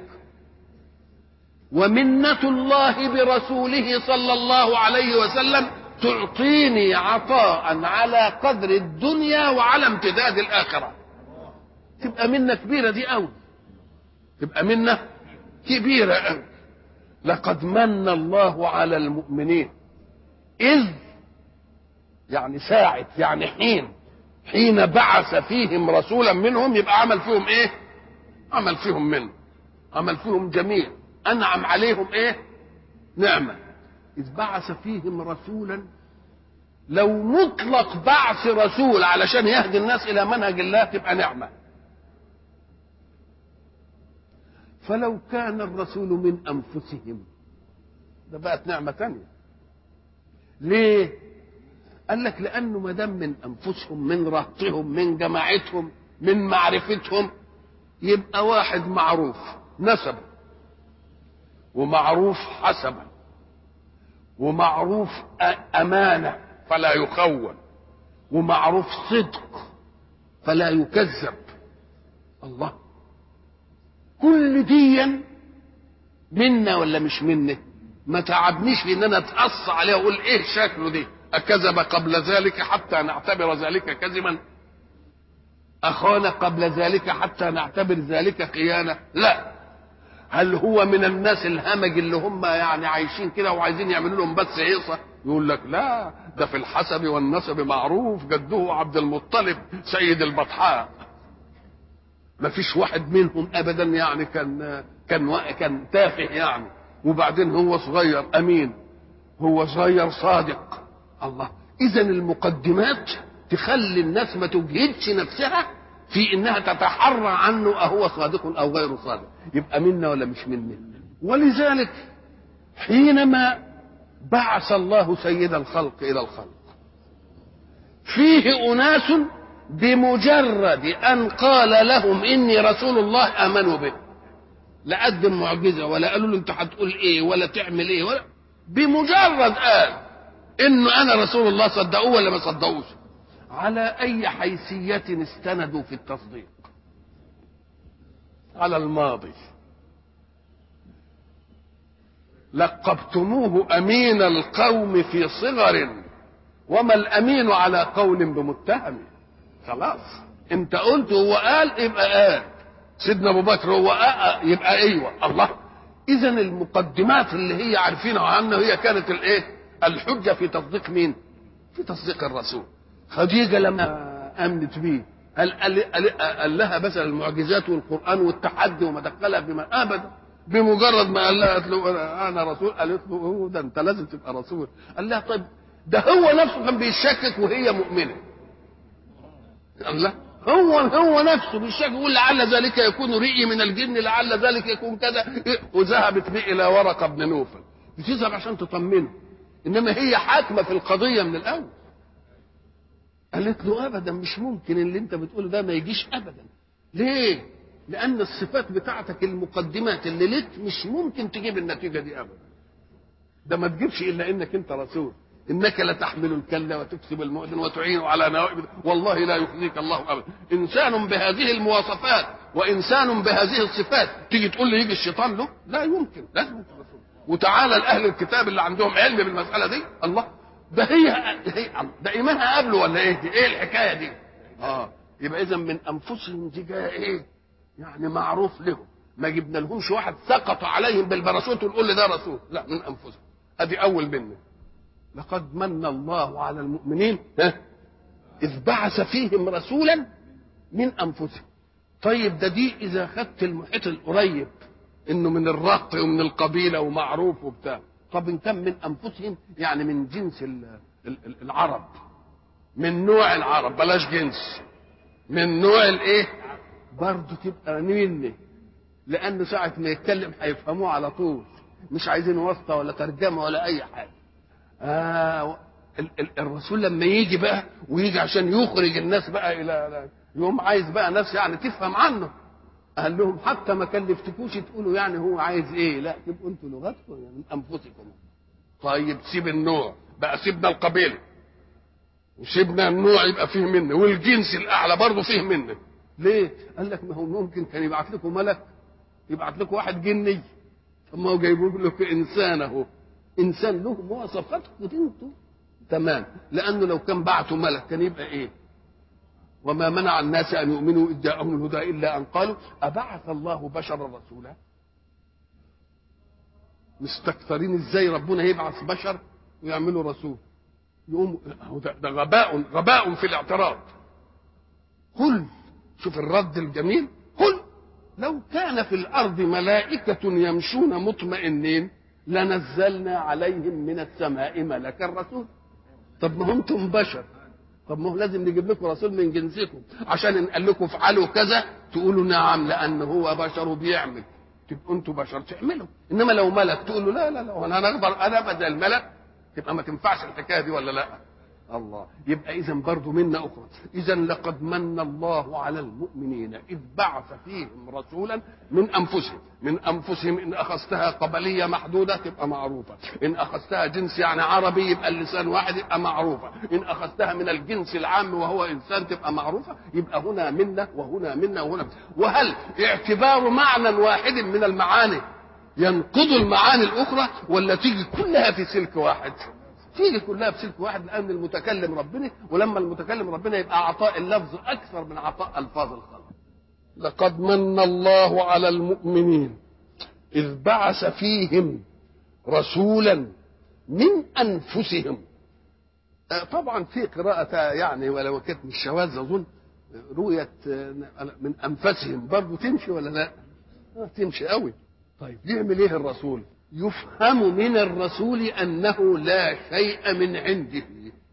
ومنة الله برسوله صلى الله عليه وسلم تعطيني عطاء على قدر الدنيا وعلى امتداد الآخرة. تبقى منة كبيرة دي أوي، تبقى منة كبيرة أوي. لقد من الله على المؤمنين إذ، يعني ساعة، يعني حين بعث فيهم رسولا منهم. يبقى عمل فيهم ايه؟ عمل فيهم منه، عمل فيهم جميل، انعم عليهم ايه؟ نعمة. إذ بعث فيهم رسولا. لو مطلق بعث رسول علشان يهدي الناس إلى منهج الله تبقى نعمة. فلو كان الرسول من أنفسهم ده بقت نعمة تانية. ليه؟ قال لك لأنه ما دام من أنفسهم، من رهطهم، من جماعتهم، من معرفتهم، يبقى واحد معروف نسبا، ومعروف حسبا، ومعروف أمانة فلا يخون، ومعروف صدق فلا يكذب. الله، كل ديا منا ولا مش منا؟ ما تعبنيش في ان انا اتقص عليه واقول ايه شكله دي، اكذب قبل ذلك حتى نعتبر ذلك كذبا، اخان قبل ذلك حتى نعتبر ذلك خيانة. لا، هل هو من الناس الهمج اللي هم يعني عايشين كده وعايزين يعملوا لهم بس هيصة؟ يقول لك لا، ده في الحسب والنسب معروف، جده عبد المطلب سيد البطحاء. ما فيش واحد منهم ابدا يعني كان تافه يعني، وبعدين هو صغير امين، هو صغير صادق. الله، اذا المقدمات تخلي الناس ما تجهدش نفسها في انها تتحرى عنه اهو صادق او غير صادق. يبقى منا ولا مش منا؟ ولذلك حينما بعث الله سيد الخلق الى الخلق، فيه اناس بمجرد ان قال لهم اني رسول الله امنوا به، لا قدم معجزه ولا قالوا له انت هتقول ايه ولا تعمل ايه، ولا بمجرد قال انه انا رسول الله صدقوه ولا ما صدقوش. على اي حيثيه استندوا في التصديق؟ على الماضي. لقبتموه امين القوم في صغر، وما الامين على قول بمتهم. خلاص، انت قلت هو قال يبقى قال. سيدنا ابو بكر هو يبقى ايوه. الله، اذا المقدمات اللي هي عارفينها عنه هي كانت الايه؟ الحجه في تصديق مين؟ في تصديق الرسول. خديجه لما امنت بيه قال لها مثلا المعجزات والقران والتحدي وما دخلها بما ابدا. بمجرد ما قال لها انا رسول، قالت له ده انت لازم تبقى رسول. قال لها طيب ده هو نفسه كان بيشكك وهي مؤمنه. الله، هو نفسه بيشكك، يقول لعل ذلك يكون رئي من الجن، لعل ذلك يكون كذا، وذهبت به الى ورقه بن نوفل بتذهب عشان تطمنه، انما هي حاكمه في القضيه من الاول. قالت له ابدا مش ممكن اللي انت بتقوله ده ما يجيش ابدا. ليه؟ لان الصفات بتاعتك المقدمات اللي لك مش ممكن تجيب النتيجه دي ابدا. ده ما تجيبش الا انك انت رسول، انك لتحمل الكل وتكسب المؤذن وتعين على نوائب، والله لا يخزيك الله ابدا. انسان بهذه المواصفات وانسان بهذه الصفات تيجي تقول لي يجي الشيطان له؟ لا يمكن، لازم يكون رسول. وتعالى لاهل الكتاب اللي عندهم علم بالمساله دي، الله ده هي ده ايمانها قبله ولا ايه؟ دي ايه الحكايه دي؟ يبقى اذا من انفسهم دي جايه ايه؟ يعني معروف لهم، ما جبنا لهمش واحد سقط عليهم بالباراشوت ونقول لي ده رسول، لا، من انفسهم. ادي اول منه. لقد من الله على المؤمنين اذ بعث فيهم رسولا من انفسهم. طيب ده دي اذا خدت المحيط القريب انه من الرهط ومن القبيله ومعروف وبتاع، طب ان كان من انفسهم يعني من جنس العرب، من نوع العرب، بلاش جنس، من نوع الايه، برضه تبقى مني، لان ساعه ما يتكلم هيفهموه على طول، مش عايزين واسطه ولا ترجمه ولا اي حاجه. الرسول لما يجي بقى ويجي عشان يخرج الناس بقى الى يوم عايز بقى ناس يعني تفهم عنه، قال لهم حتى ما كلفتكوش تقولوا يعني هو عايز ايه، لا تبقوا انتوا لغتكم يعني من انفسكم. طيب سيب النوع بقى، سيبنا القبيله وسيبنا النوع يبقى فيه منه، والجنس الاعلى برضه فيه منه. ليه؟ قال لك ما هو ممكن كان يبعت لكم ملك، يبعت لكم واحد جني، طب ما هو جايبوا لكم انسان اهو، انسان له مواصفاتكم انتوا تمام. لانه لو كان بعتوا ملك كان يبقى ايه؟ وما منع الناس ان يؤمنوا اذ جاءهم الهدى الا ان قالوا ابعث الله بشرا رسولا. مستكثرين ازاي ربنا يبعث بشر ويعملوا رسول؟ يقوم ده غباء في الاعتراض. قل، شوف الرد الجميل، قل لو كان في الارض ملائكه يمشون مطمئنين لنزلنا عليهم من السماء ملكا رسول. طب ما انتم بشر، طب ما هو لازم نجيب لكم رسول من جنسكم عشان ان قال لكم افعلوا كذا تقولوا نعم لان هو بشر بيعمل، تبقوا انتم بشر تعملوا. انما لو ملك تقولوا لا لا لا انا اقدر انا بدل الملك، تبقى ما تنفعش الحكايه دي ولا لا؟ الله. يبقى اذا برضه منا اخرى، اذا لقد من الله على المؤمنين اذ بعث فيهم رسولا من انفسهم. من انفسهم ان اخذتها قبليه محدوده تبقى معروفه، ان اخذتها جنس يعني عربي يبقى اللسان واحد يبقى معروفه، ان اخذتها من الجنس العام وهو انسان تبقى معروفه. يبقى هنا منا وهنا منا وهنا. وهل اعتبار معنى واحد من المعاني ينقض المعاني الاخرى ولا تيجي كلها في سلك واحد؟ تيجي كلها في سلك واحد، لان المتكلم ربنا، ولما المتكلم ربنا يبقى عطاء اللفظ اكثر من عطاء الفاظ الخلق. لقد من الله على المؤمنين اذ بعث فيهم رسولا من انفسهم. طبعا في قراءة يعني ولو كانت مش شواذ اظن رؤية من انفسهم، برضه تمشي ولا لا؟ تمشي قوي. طيب يعمل ايه الرسول؟ يفهم من الرسول انه لا شيء من عنده،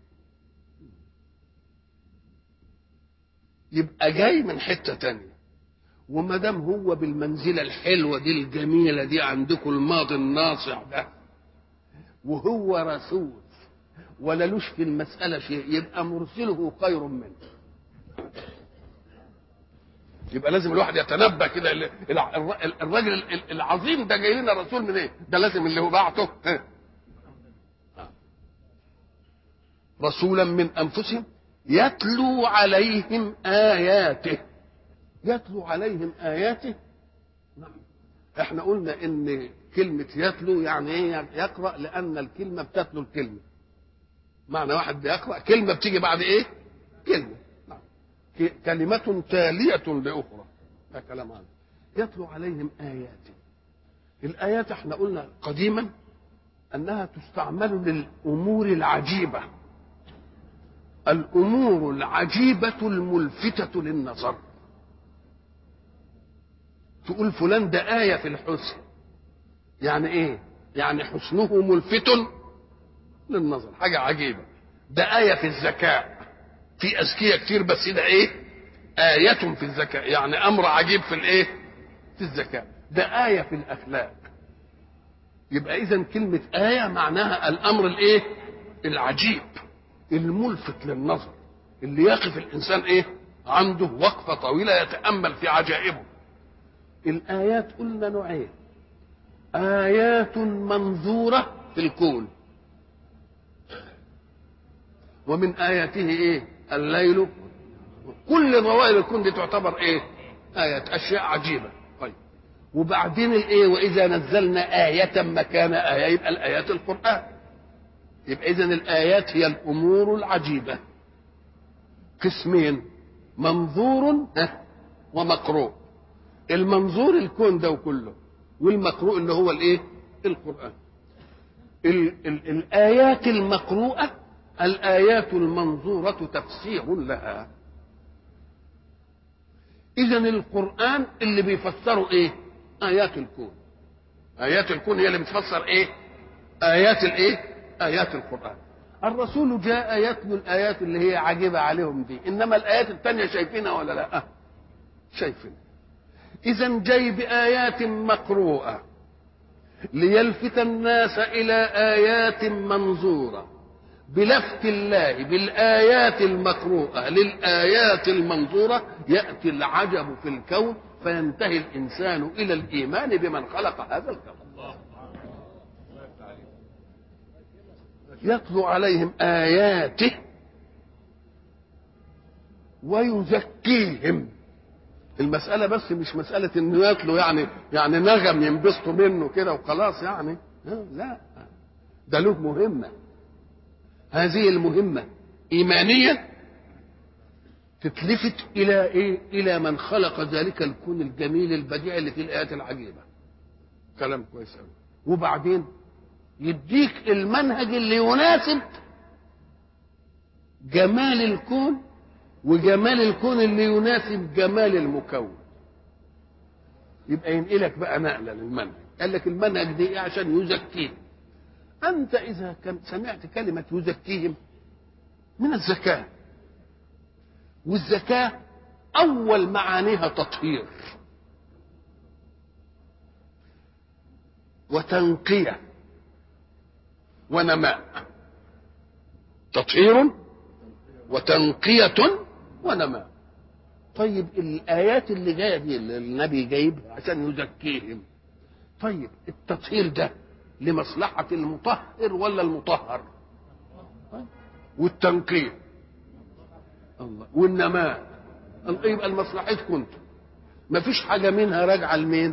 يبقى جاي من حته تانية. وما دام هو بالمنزله الحلوه دي الجميله دي عندكم الماضي الناصع ده، وهو رسول ولا لوش في المساله شيء، يبقى مرسله خير منه. يبقى لازم الواحد يتنبه كده، الراجل العظيم ده جاي لنا رسول من ايه؟ ده لازم اللي هو بعته رسولا من انفسهم يتلو عليهم اياته. يتلو عليهم اياته. نعم. احنا قلنا ان كلمه يتلو يعني ايه؟ يقرا، لان الكلمه بتتلو الكلمه. معنى واحد بيقرا كلمه بتيجي بعد ايه؟ كلمه. نعم. كلمه تاليه لاخرى، ده كلام عنه. يتلو عليهم اياته. الايات احنا قلنا قديما انها تستعمل للامور العجيبه، الامور العجيبه الملفته للنظر. تقول فلان ده ايه في الحسن، يعني ايه؟ يعني حسنه ملفت للنظر، حاجة عجيبة. ده آية في الذكاء، في أذكياء كتير، بس ده إيه؟ آية في الذكاء، يعني أمر عجيب في الإيه؟ في الذكاء. ده آية في الأخلاق. يبقى إذن كلمة آية معناها الأمر الإيه؟ العجيب، الملفت للنظر، اللي يقف الإنسان إيه؟ عنده وقفة طويلة يتأمل في عجائبه. الآيات قلنا نوعين: آيات منظورة في الكون، ومن آياته إيه؟ الليل. كل ظواهر الكون دي تعتبر إيه؟ آيات، أشياء عجيبة. طيب، وبعدين الإيه؟ وإذا نزلنا آية مكان آية، يبقى الآيات القرآن. يبقى إذن الآيات هي الأمور العجيبة. قسمين: منظور ومقروء. المنظور الكون ده وكله، والمقروء اللي هو الايه؟ القرآن. الآيات المقروءة، الآيات المنظورة تفسير لها. إذن القرآن اللي بيفسروا ايه؟ آيات الكون. آيات الكون هي اللي بتفسر ايه؟ آيات الايه؟ آيات القرآن. الرسول جاء يتلو الآيات اللي هي عجيبة عليهم دي، إنما الآيات التانية شايفينها ولا لا؟ شايفينها. إذا جاي بآيات مقروءة ليلفت الناس إلى آيات منظورة، بلفت الله بالآيات المقروءة للآيات المنظورة يأتي العجب في الكون، فينتهي الإنسان إلى الإيمان بمن خلق هذا الكون. يتلو عليهم آياته ويزكيهم. المسألة بس مش مسألة انه يتلو يعني نغم ينبسطوا منه كده وخلاص يعني، لا، ده له مهمة. هذه المهمة إيمانية تتلفت إلى إيه؟ إلى من خلق ذلك الكون الجميل البديع اللي فيه الآيات العجيبة. كلام كويس أوي. وبعدين يديك المنهج اللي يناسب جمال الكون، وجمال الكون اللي يناسب جمال المكون. يبقى ينقلك بقى نقله للمنهج. قال لك المنهج دي ايه؟ عشان يزكيهم. انت اذا سمعت كلمه يزكيهم من الزكاه، والزكاه اول معانيها تطهير وتنقيه ونماء. تطهير وتنقيه ونماء. طيب الآيات اللي جاية دي اللي النبي جايبها عشان يزكيهم، طيب التطهير ده لمصلحة المطهر ولا المطهر؟ والتنقية الله، والنماء يبقى لمصلحتكم انتم، مفيش حاجة منها راجعة لمين؟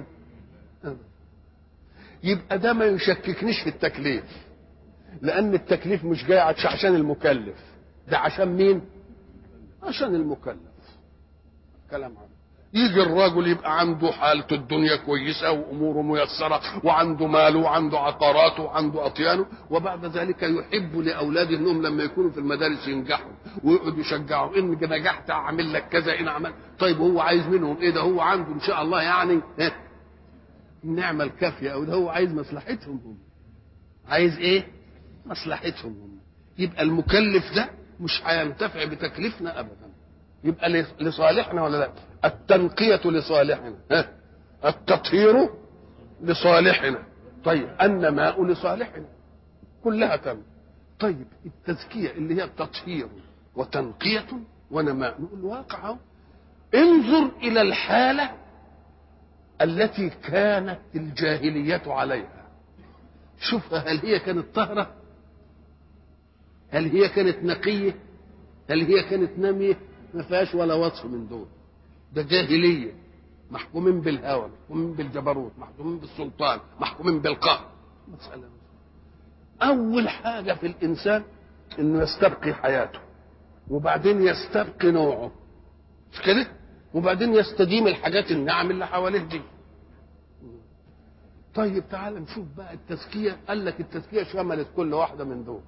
يبقى ده ما يشككنيش في التكليف، لأن التكليف مش جاي عشان المكلف، ده عشان مين؟ عشان المكلف. كلام عنه. يجي الراجل يبقى عنده حالته الدنيا كويسة وأموره ميسرة وعنده ماله وعنده عقاراته وعنده أطيانه، وبعد ذلك يحب لأولاده أنهم لما يكونوا في المدارس ينجحوا ويقعد يشجعهم، إن نجحت أعمل لك كذا، إن عمل. طيب هو عايز منهم إيه؟ ده هو عنده إن شاء الله يعني النعمة الكافية، أو ده هو عايز مصلحتهم هم. عايز إيه؟ مصلحتهم هم. يبقى المكلف ده مش هينتفع بتكليفنا أبدا، يبقى لصالحنا ولا لا؟ التنقية لصالحنا، التطهير لصالحنا، طيب النماء لصالحنا، كلها تم. طيب التزكية اللي هي التطهير وتنقية ونماء، نقول واقع. انظر إلى الحالة التي كانت الجاهلية عليها، شوفها، هل هي كانت طهرة؟ هل هي كانت نقية؟ هل هي كانت نامية؟ ما فيهاش ولا وصف من دول. ده جاهلية، محكومين بالهوى، محكومين بالجبروت، محكومين بالسلطان، محكومين بالقهر. مسألة أول حاجة في الإنسان إنه يستبقي حياته، وبعدين يستبقي نوعه، مش كده؟ وبعدين يستديم الحاجات النعم اللي حواليه دي. طيب تعال نشوف بقى التزكية. قال لك التزكية شملت كل واحدة من دول.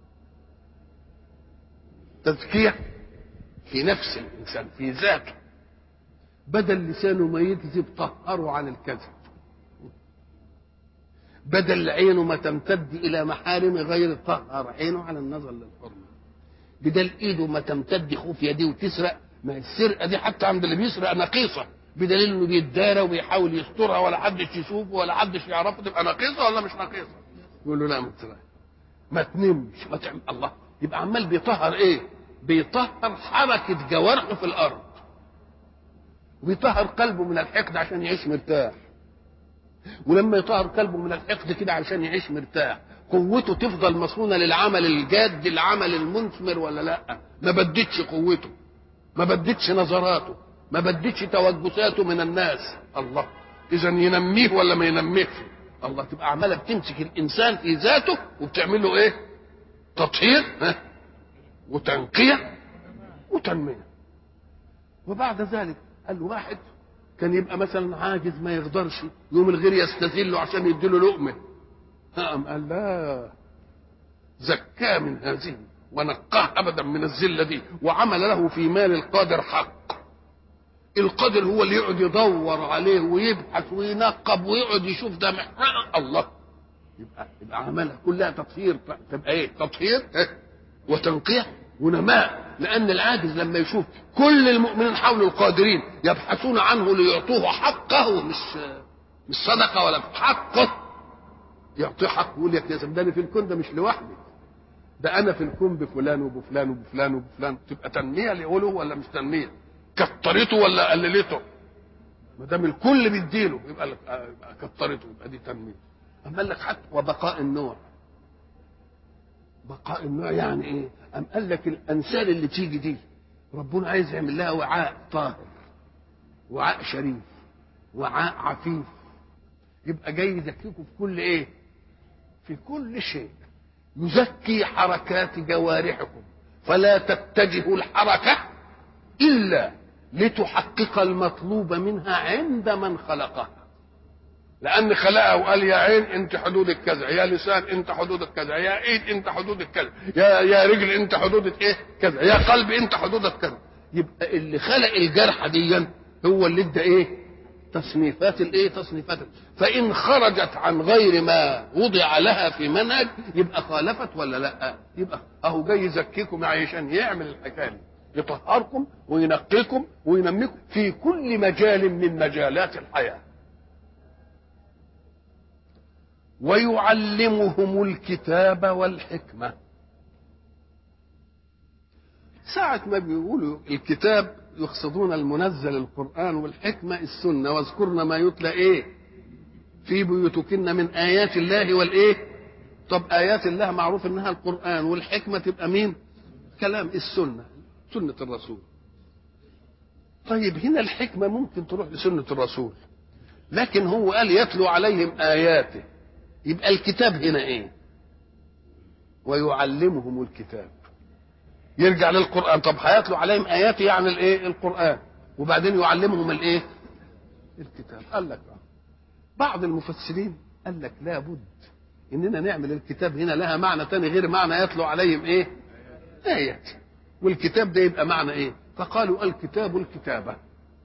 تزكية في نفس الإنسان، في ذاته، بدل لسانه ما يكذب طهره عن الكذب، بدل عينه ما تمتد الى محارم غير طهر عينه على النظر للحرمه، بدل ايده ما تمتد خوف يديه وتسرق. ما السرقه دي حتى عند اللي بيسرق نقيصه، بدليل انه بيتدارى وبيحاول يسترها ولا حدش يشوفه ولا حدش يعرفه، تبقى نقيصه ولا مش نقيصه؟ يقول له لا ما تسرقش، ما تنمش، ما تعمل. الله يبقى عمال بيطهر ايه؟ بيطهر حركه جوارحه في الارض، وبيطهر قلبه من الحقد عشان يعيش مرتاح. ولما يطهر قلبه من الحقد كده عشان يعيش مرتاح، قوته تفضل مصونة للعمل الجاد، العمل المثمر ولا لا؟ ما بدتش قوته، ما بدتش نظراته، ما بدتش توجساته من الناس. الله اذا ينميه ولا ما ينميهش؟ الله تبقى عماله بتمسك الانسان في ذاته وبتعمل له ايه؟ تطهير وتنقيه وتنميه. وبعد ذلك قال له واحد كان يبقى مثلا عاجز ما يقدرش، يوم الغير يستذله عشان يديله لقمه، قال لا، زكاه من هذه ونقاه ابدا من الذله دي، وعمل له في مال القادر حق. القادر هو اللي يقعد يدور عليه ويبحث وينقب ويقعد يشوف ده محرق. الله يبقى عملها كلها تطهير، تبقى ايه؟ تطهير وتنقيه ونماء. لان العاجز لما يشوف كل المؤمنين حول القادرين يبحثون عنه ليعطوه حقه، مش صدقه ولا حقه، يعطيه حقه، يقول لك يا سيدي في الكون ده مش لوحدي، ده انا في الكون بفلان وبفلان وبفلان وبفلان. تبقى تنميه ليقوله ولا مش تنميه؟ كترته ولا قللته؟ ما دام الكل بيديله يبقى كترته، يبقى دي تنميه. اما قال لك حتى وبقاء النوع. بقاء النوع يعني ايه؟ أم قال لك الانسان اللي تيجي دي ربنا عايز يعمل لها وعاء طاهر، وعاء شريف، وعاء عفيف، يبقى جاي يزكيكم في كل ايه؟ في كل شيء. يزكي حركات جوارحكم فلا تتجه الحركة إلا لتحقق المطلوب منها عند من خلقها. لأن خلقها وقال يا عين أنت حدودك كذا، يا لسان أنت حدودك كذا، يا إيد أنت حدودك كذا، يا رجل أنت حدودك إيه كذا، يا قلب أنت حدودك كذا. يبقى اللي خلق الجرح دي هو اللي ادى إيه؟ تصنيفات الايه؟ تصنيفات. فان خرجت عن غير ما وضع لها في منهج يبقى خالفت ولا لا؟ يبقى اهو جاي يزكيكم عشان يعمل الحكايه دي، يطهركم وينقيكم وينميكم في كل مجال من مجالات الحياه. ويعلمهم الكتاب والحكمه. ساعة ما بيقولوا الكتاب يقصدون المنزل القرآن، والحكمة السنة، واذكرن ما يتلى ايه في بيوتكن من آيات الله والايه. طب آيات الله معروف انها القرآن، والحكمة تبقى مين؟ كلام السنة، سنة الرسول. طيب هنا الحكمة ممكن تروح لسنة الرسول، لكن هو قال يتلو عليهم آياته، يبقى الكتاب هنا ايه؟ ويعلمهم الكتاب، يرجع للقرآن. طب هيتلو عليهم آياته يعني الايه؟ القرآن، وبعدين يعلمهم الايه؟ الكتاب. قال لك بعض المفسرين قال لك لابد اننا نعمل الكتاب هنا لها معنى تاني غير معنى يتلو عليهم ايه؟ آيات. والكتاب ده يبقى معنى ايه؟ فقالوا الكتاب الكتابة،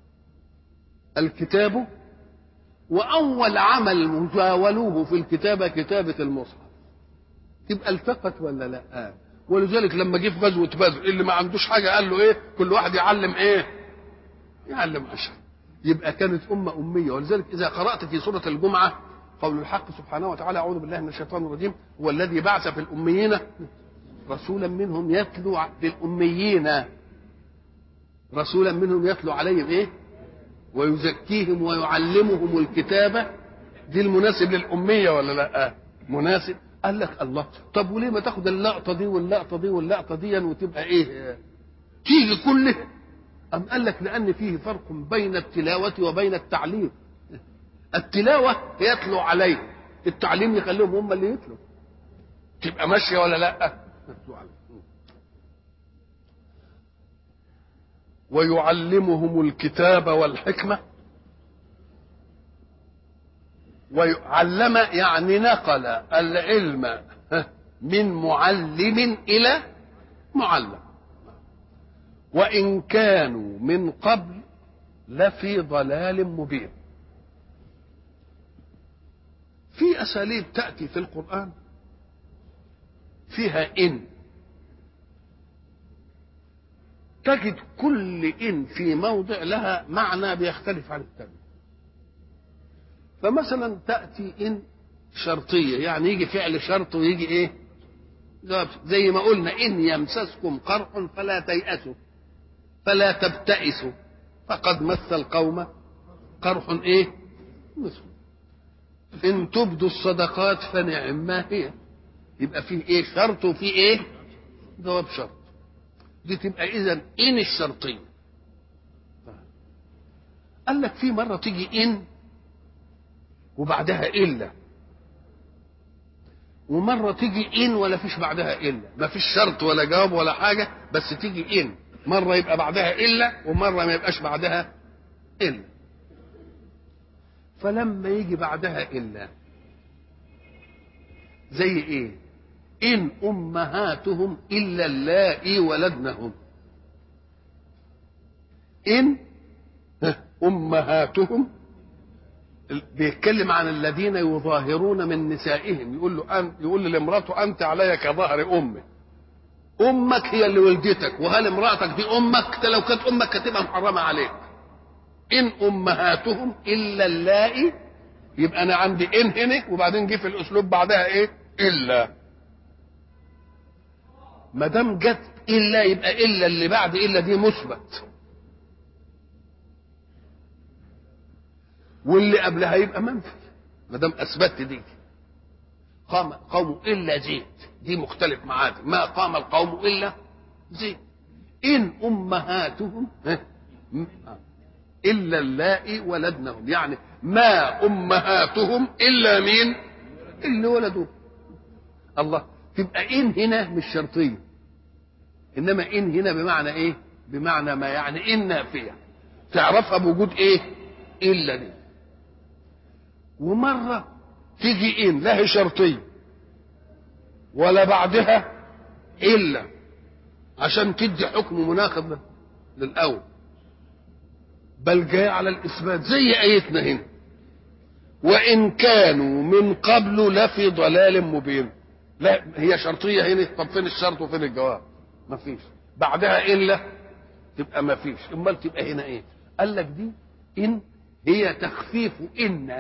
الكتاب. وأول عمل مجاولوه في الكتابة كتابة المصحف، تبقى التقت ولا لا؟ ولذلك لما جه في غزوة بدر اللي ما عندوش حاجة قال له ايه؟ كل واحد يعلم ايه؟ يعلم 10. يبقى كانت أمية. ولذلك إذا قرأت في سورة الجمعة قول الحق سبحانه وتعالى أعوذ بالله من الشيطان الرجيم هو الذي بعث في الأميين رسولا منهم يتلو للأميين، رسولا منهم يتلو عليهم ايه؟ ويزكيهم ويعلمهم الكتابة. دي المناسب للأمية ولا لا؟ مناسب. قال لك الله، طب وليه ما تاخد اللقطة دي واللقطة دي واللقطة دي وتبقى ايه؟ تيجي كله. أم قال لك لأن فيه فرق بين التلاوة وبين التعليم. التلاوة يتلو عليه، التعليم يخليهم هم اللي يتلوا. تبقى ماشية ولا لا؟ ويعلمهم الكتاب والحكمة. ويعلم يعني نقل العلم من معلم إلى معلم. وإن كانوا من قبل لفي ضلال مبين. في أساليب تأتي في القرآن فيها إن، تجد كل إن في موضع لها معنى بيختلف عن الثاني. فمثلا تأتي إن شرطية، يعني يجي فعل شرط ويجي إيه؟ زي ما قلنا إن يمسسكم قرح فلا تيأسوا فلا تبتئسوا فقد مس القوم قرح إيه؟ مثل. إن تبدوا الصدقات فنعم ما هي، يبقى فيه إيه؟ شرط وفيه إيه؟ جواب شرط. دي تبقى إذن إن الشرطية. قال لك في مرة تيجي إن وبعدها إلا، ومرة تيجي إن ولا فيش بعدها إلا، ما فيش شرط ولا جواب ولا حاجة، بس تيجي إن مرة يبقى بعدها إلا ومرة ما يبقاش بعدها إلا. فلما يجي بعدها إلا زي إيه؟ إن أمهاتهم إلا اللائي ولدنهم. إن أمهاتهم بيتكلم عن الذين يظاهرون من نسائهم، يقول لامراته أنت علي كظهر أمي. أمك هي اللي ولدتك، وهل امرأتك دي أمك؟ لو كانت أمك كتبها محرمة عليك. إن أمهاتهم إلا اللائي، يبقى أنا عندي إن هنا وبعدين جه في الأسلوب بعدها إيه؟ إلا. ما دام جت إلا يبقى إلا اللي بعد إلا دي مثبت، واللي قبلها يبقى منفي. ما دام اثبتت دي، قام قوم الا زيد، دي مختلف معاه، ما قام القوم الا زيد. ان امهاتهم الا اللائي ولدنهم، يعني ما امهاتهم الا مين؟ اللي ولدوه. الله، تبقى ان هنا مش شرطيه، انما ان هنا بمعنى ايه؟ بمعنى ما، يعني ان نافيه تعرفها بوجود ايه؟ الا دي. ومرة تيجي إن لا هي شرطية ولا بعدها إلا، عشان تدي حكم مناقض للأول، بل جاء على الإثبات زي آيتنا هنا وإن كانوا من قبل لفي ضلال مبين. لا هي شرطية هنا، طب فين الشرط وفين الجواب؟ ما فيش. بعدها إلا تبقى ما فيش. أمال تبقى هنا إيه؟ قال لك دي إن هي تخفيف إن،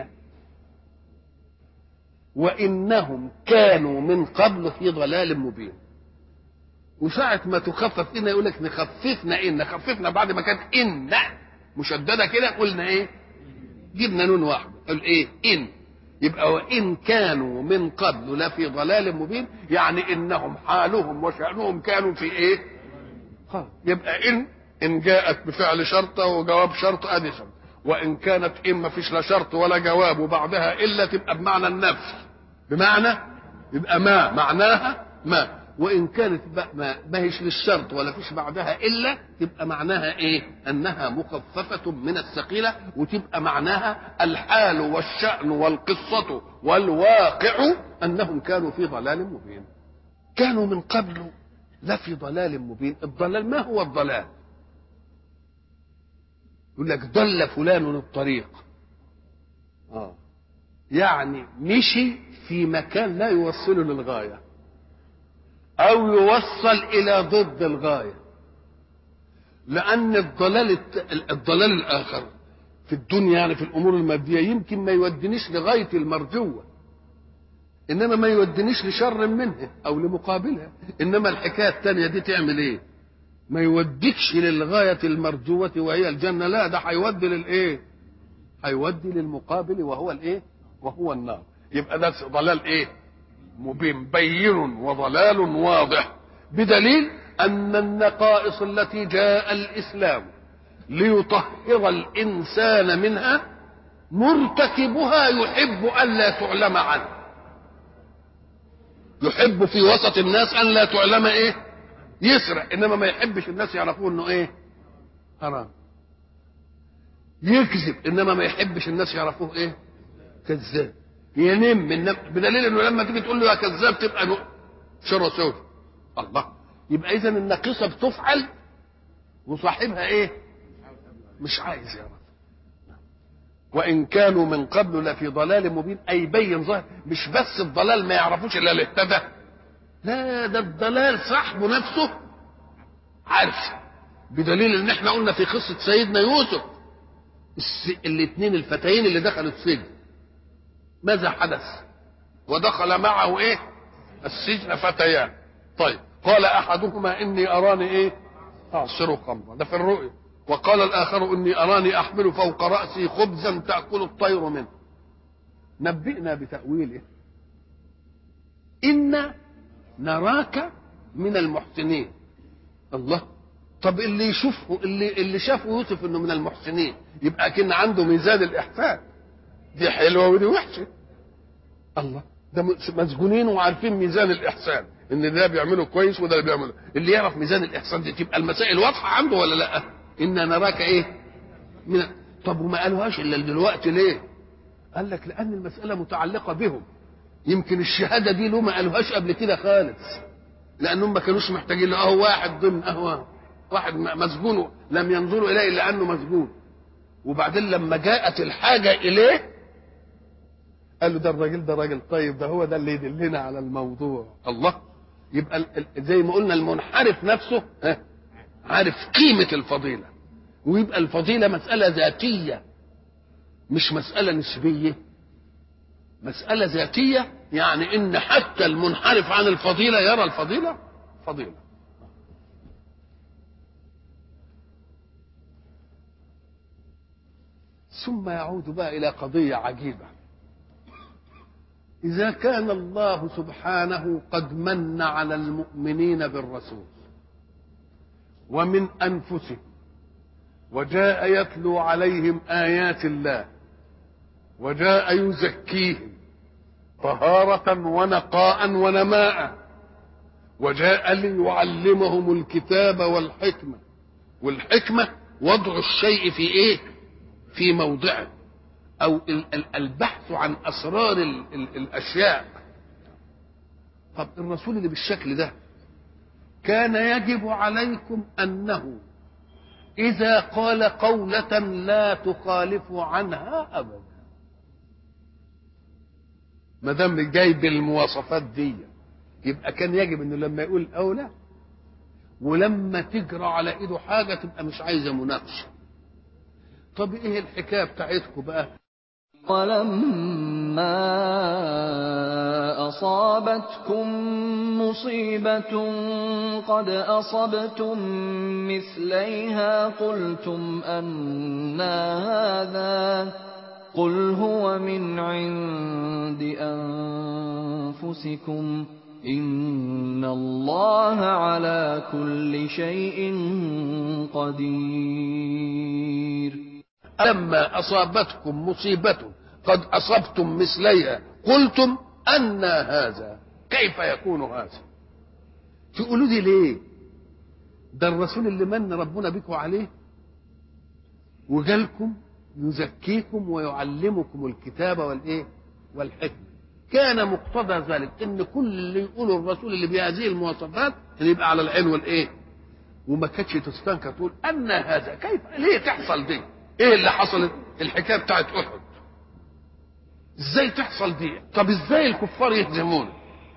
وإنهم كانوا من قبل في ضلال مبين. وساعة ما تخفف إن يقول لك نخففنا إن، خففنا بعد ما كانت إن مشددة كده قلنا إيه؟ جبنا نون واحد قال إيه؟ إن. يبقى وإن كانوا من قبل لفي ضلال مبين، يعني إنهم حالهم وشأنهم كانوا في إيه؟ يبقى إن جاءت بفعل شرطة وجواب شرط أدي شرط، وإن كانت إن ما فيش لا شرط ولا جواب وبعدها إلا تبقى بمعنى النفي، بمعنى يبقى ما معناها ما. وإن كانت ما هيش للشرط ولا فيش بعدها إلا تبقى معناها إيه؟ أنها مخففة من الثقيلة، وتبقى معناها الحال والشأن والقصة والواقع أنهم كانوا في ضلال مبين. كانوا من قبل لفي ضلال مبين. الضلال ما هو الضلال؟ يقول لك ضل فلان الطريق، يعني مشي في مكان لا يوصله للغاية أو يوصل إلى ضد الغاية. لأن الضلال الآخر في الدنيا، يعني في الأمور المادية، يمكن ما يودنيش لغاية المرجوة، إنما ما يودنيش لشر منها أو لمقابلها. إنما الحكاية الثانية دي تعمل إيه؟ ما يوديكش للغاية المرجوة وهي الجنة، لا ده هيودي للإيه؟ هيودي للمقابل وهو الإيه؟ وهو النار. يبقى ده ضلال إيه؟ مبين بين وضلال واضح، بدليل أن النقائص التي جاء الإسلام ليطهر الإنسان منها مرتكبها يحب أن لا تعلم عنه، يحب في وسط الناس أن لا تعلم إيه؟ يسرق، إنما ما يحبش الناس يعرفوا إنه إيه؟ حرام. يكذب، إنما ما يحبش الناس يعرفوه إيه؟ كذاب. ينم بدليل إنه لما تيجي تقول له يا كذاب تبقى شر سود. الله، يبقى إذا الناقصة بتفعل وصاحبها إيه؟ مش عايز يعرف. وان كانوا من قبل لفي ضلال مبين، اي بين ظاهر. مش بس الضلال ما يعرفوش الا اللي اهتدى، لا ده الضلال صاحبه نفسه عارف. بدليل ان احنا قلنا في قصه سيدنا يوسف الاثنين الفتيين اللي دخلوا السجن ماذا حدث؟ ودخل معه ايه؟ السجن فتيان. طيب قال احدهما اني اراني ايه؟ اعصر خمرا، ده في الرؤيا. وقال الاخر اني اراني احمل فوق راسي خبزا تاكل الطير منه. نبئنا بتاويله. انا نراك من المحسنين. الله، طب اللي يشوفه اللي شافه يوسف انه من المحسنين يبقى كان عنده ميزان الاحسان، دي حلوه ودي وحشه. الله، ده مسجونين وعارفين ميزان الاحسان، ان ده بيعمله كويس وده اللي بيعمله. اللي يعرف ميزان الاحسان دي تبقى المسائل واضحه عنده ولا لا؟ إنا نراك ايه من. طب وما قالوهاش الا دلوقتي ليه؟ قال لك لان المساله متعلقه بهم. يمكن الشهاده دي له ما قالوهاش قبل كده خالص، لانهم ما كانوش محتاجين له. واحد ضمن واحد مسجون لم ينظروا اليه الا انه مسجون، وبعدين لما جاءت الحاجه اليه قالوا ده الراجل ده راجل طيب، ده هو ده اللي يدلنا على الموضوع. الله، يبقى زي ما قلنا المنحرف نفسه عارف قيمه الفضيله، ويبقى الفضيله مساله ذاتيه مش مساله نسبيه، مساله ذاتيه. يعني ان حتى المنحرف عن الفضيله يرى الفضيله فضيله. ثم يعود بقى الى قضيه عجيبه. إذا كان الله سبحانه قد من على المؤمنين بالرسول ومن أنفسهم، وجاء يتلو عليهم آيات الله، وجاء يزكيهم طهارة ونقاء ونماء، وجاء ليعلمهم الكتاب والحكمة. والحكمة وضع الشيء في ايه؟ في موضعه، او البحث عن اسرار الاشياء. طب الرسول اللي بالشكل ده كان يجب عليكم انه اذا قال قولة لا تخالف عنها ابدا، ما دام جاي بالمواصفات دي يبقى كان يجب انه لما يقول اولى ولما تجرى على ايده حاجه تبقى مش عايزه مناقشه. طب ايه الحكايه بتاعتكم بقى؟ ولما أصابتكم مصيبة قد أصبتم مثليها قلتم أنى هذا قل هو من عند أنفسكم إن الله على كل شيء قدير. لما أصابتكم مصيبة قد أصبتم مثليها قلتم أنى هذا، كيف يكون هذا؟ تقولوا دي ليه؟ ده الرسول اللي من ربنا بكم عليه وجالكم يزكيكم ويعلمكم الكتاب والايه والحكمة. كان مقتضى ذلك ان كل اللي يقوله الرسول اللي بهذه المواصفات اللي يبقى على العين والايه، وما كانتش تستنكر تقول ان هذا كيف ليه تحصل دي؟ ايه اللي حصلت؟ الحكايه بتاعت احد ازاي تحصل دي؟ طب ازاي الكفار يهزمون؟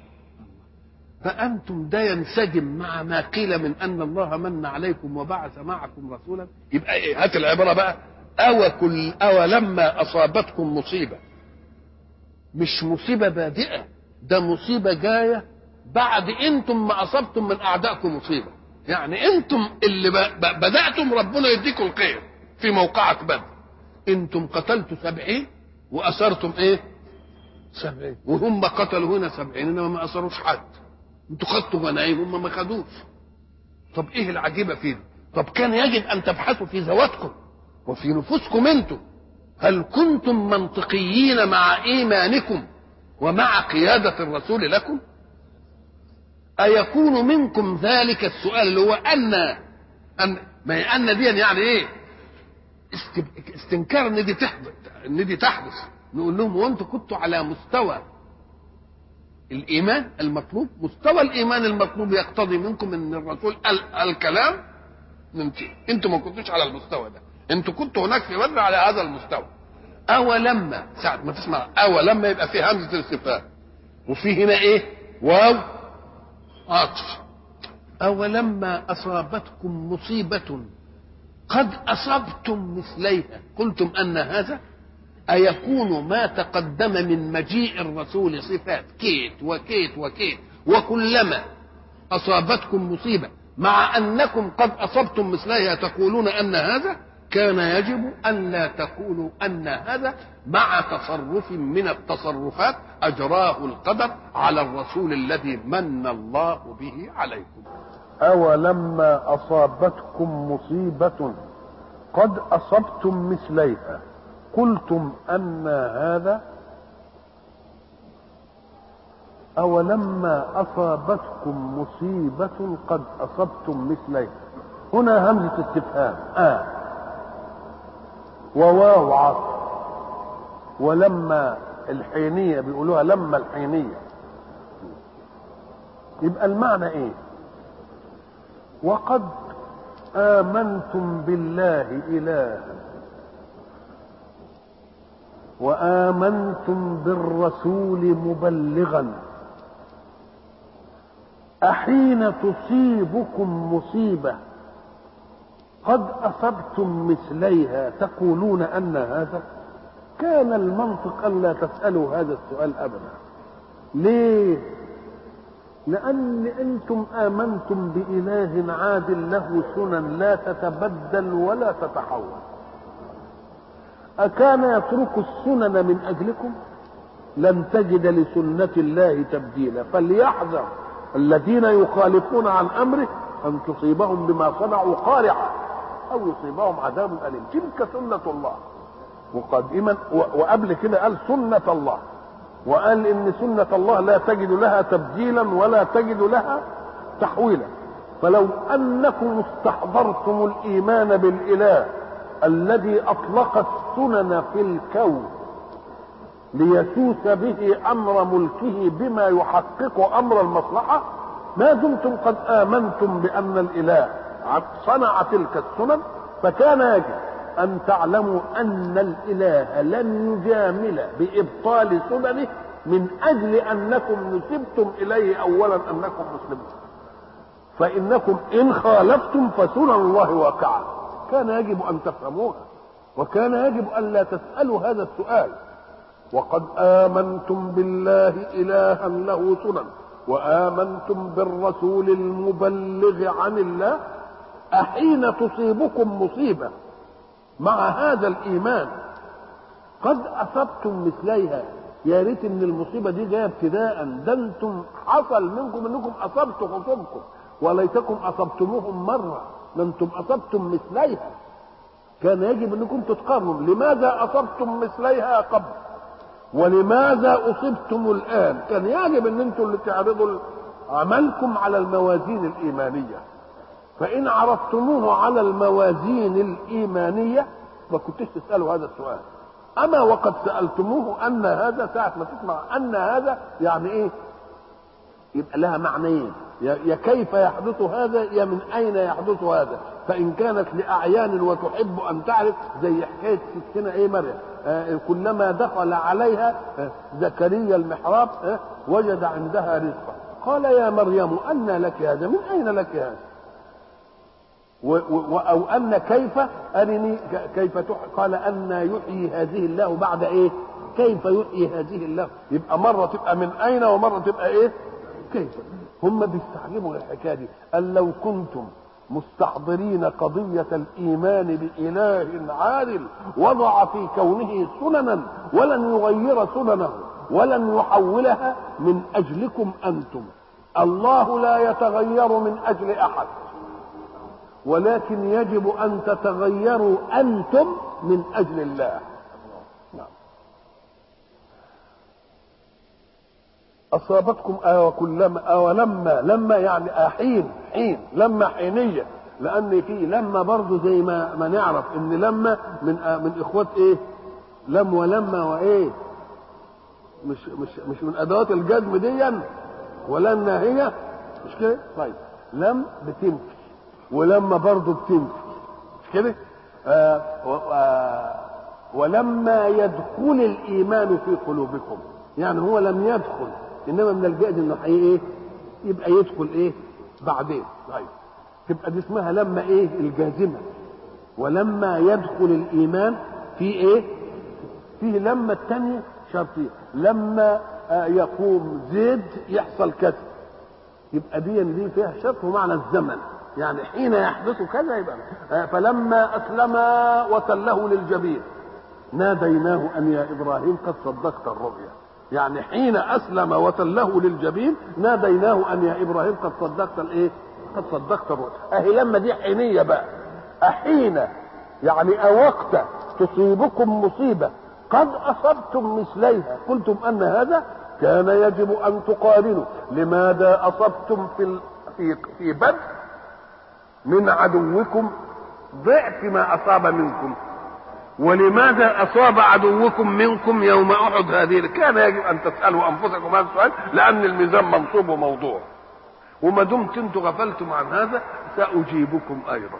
فانتم ده ينسجم مع ما قيل من ان الله من عليكم وبعث معكم رسولا. يبقى ايه؟ هات العباره بقى. او لما اصابتكم مصيبه، مش مصيبه بادئه، ده مصيبه جايه بعد انتم ما اصبتم من اعدائكم مصيبه. يعني انتم اللي بداتم ربنا يديكم الخير في موقعة بدر. انتم قتلتوا 70 واسرتم ايه 70، وهم قتلوا هنا 70 انما ما اسروش حد. انتوا خدتوا غنائم هم ما خدوش. طب ايه العجيبه فيه؟ طب كان يجب ان تبحثوا في ذواتكم وفي نفوسكم انتم، هل كنتم منطقيين مع ايمانكم ومع قياده الرسول لكم؟ ايكون منكم ذلك السؤال اللي هو ان ما ان دي يعني ايه؟ استنكار ان دي تحدث. نقول لهم وانتم كنتوا على مستوى الايمان المطلوب. مستوى الايمان المطلوب يقتضي منكم ان الرسول الكلام. انتم ما كنتوش على المستوى ده، انتم كنتوا هناك في بدر على هذا المستوى. أولما ساعة ما تسمع أولما يبقى فيه همزة الاستفهام وفي هنا إيه؟ واو عطف. أولما أصابتكم مصيبة قد أصبتم مثليها قلتم أن هذا أيكون ما تقدم من مجيء الرسول صفات كيت وكيت وكيت وكلما أصابتكم مصيبة مع أنكم قد أصبتم مثليها تقولون أن هذا؟ كان يجب أن لا تقولوا أن هذا مع تصرف من التصرفات أجراه القدر على الرسول الذي من الله به عليكم. أولما أصابتكم مصيبة قد أصبتم مثليها قلتم أن هذا. أولما أصابتكم مصيبة قد أصبتم مثليها هنا همزة استفهام وواو عطف. ولما الحينية بيقولوها لما الحينية يبقى المعنى ايه؟ وقد آمنتم بالله إلها وآمنتم بالرسول مبلغا أحين تصيبكم مصيبة قد أصبتم مثليها تقولون أن هذا؟ كان المنطق أن لا تسألوا هذا السؤال أبدا. ليه؟ لأن أنتم آمنتم بإله عادل له سنن لا تتبدل ولا تتحول. أكان يترك السنن من أجلكم؟ لن تجد لسنة الله تبديلا. فليحذر الذين يخالفون عن أمره أن تصيبهم بما صنعوا قارعة أو يصيبهم عذاب أليم. تلك سنة الله مقدما وقبل كده قال سنة الله، وقال إن سنة الله لا تجد لها تبديلا ولا تجد لها تحويلا. فلو أنكم استحضرتم الإيمان بالإله الذي أطلق السنن في الكون ليسوس به أمر ملكه بما يحقق أمر المصلحة، ما دمتم قد آمنتم بأن الإله صنع تلك السنن، فكان يجب أن تعلموا أن الإله لن يجامل بإبطال سننه من أجل أنكم نسبتم إليه أولا أنكم مسلمون. فإنكم إن خالفتم فسنن الله واقعة. كان يجب أن تفهموها، وكان يجب أن لا تسألوا هذا السؤال. وقد آمنتم بالله إلها له سنن وآمنتم بالرسول المبلغ عن الله أحين تصيبكم مصيبة مع هذا الإيمان قد أصبتم مثليها. يا ريت ان المصيبة دي جاية ابتداء، ده انتم حصل منكم انكم أصبتوا خصومكم وليتكم أصبتموهم مرة، ده انتم أصبتم مثليها. كان يجب انكم تتقارنوا لماذا أصبتم مثليها قبل ولماذا أصبتم الآن. كان يجب ان انتم اللي تعرضوا عملكم على الموازين الإيمانية. فإن عرضتموه على الموازين الإيمانية ما كنتش تسألوا هذا السؤال. أما وقد سألتموه أن هذا، ساعة ما تسمع أن هذا يعني إيه؟ يبقى لها معنيين، يا كيف يحدث هذا يا من أين يحدث هذا. فإن كانت لأعيان وتحب أن تعرف زي حكاية ستنا إيه مريم، كلما دخل عليها زكريا المحراب وجد عندها رزقا قال يا مريم أن لك هذا، من أين لك هذا؟ أو أن كيف أرني كيف قال أن يحيي هذه الله بعد إيه؟ كيف يحيي هذه الله؟ يبقى مرة تبقى من أين ومرة تبقى إيه؟ كيف. هم بيستعجبوا الحكاية دي. قال لو كنتم مستحضرين قضية الإيمان بإله عادل وضع في كونه سننا ولن يغير سننه ولن يحولها من أجلكم أنتم. الله لا يتغير من أجل أحد، ولكن يجب أن تتغيروا أنتم من أجل الله. أصابتكم كلما لما يعني حين لما حينية، لأن في لما برضو زي ما نعرف إن لما من إخوات إيه؟ لم ولما وإيه؟ مش من أدوات الجزم ديا ولا الناهية، مش كده؟ طيب لم بتنفي ولما برضو بتنفي، مش كده؟ ولما يدخل الايمان في قلوبكم، يعني هو لم يدخل، انما من الجائز انه ايه يبقى يدخل ايه بعدين. طيب تبقى دي اسمها لما ايه الجازمه. ولما يدخل الايمان في ايه، فيه لما الثانيه شرطيه، لما يقوم زيد يحصل كذا، يبقى دي فيها شرط ومعنى الزمن، يعني حين يحدث كذا يبقى. فلما اسلم وتله للجبين ناديناه ان يا ابراهيم قد صدقت الرؤيا، يعني حين اسلم وتله للجبين ناديناه ان يا ابراهيم قد صدقت الايه؟ قد صدقت الرؤيا. اهي لما دي حينيه بقى، احين يعني اوقت تصيبكم مصيبه قد اصبتم مثليها قلتم ان هذا، كان يجب ان تقارنوا لماذا اصبتم في بدر من عدوكم ضعف ما اصاب منكم، ولماذا اصاب عدوكم منكم يوم احد هذه. كان يجب ان تسالوا انفسكم هذا السؤال، لان الميزان منصوب وموضوع، وما دمت انتم غفلتم عن هذا ساجيبكم ايضا.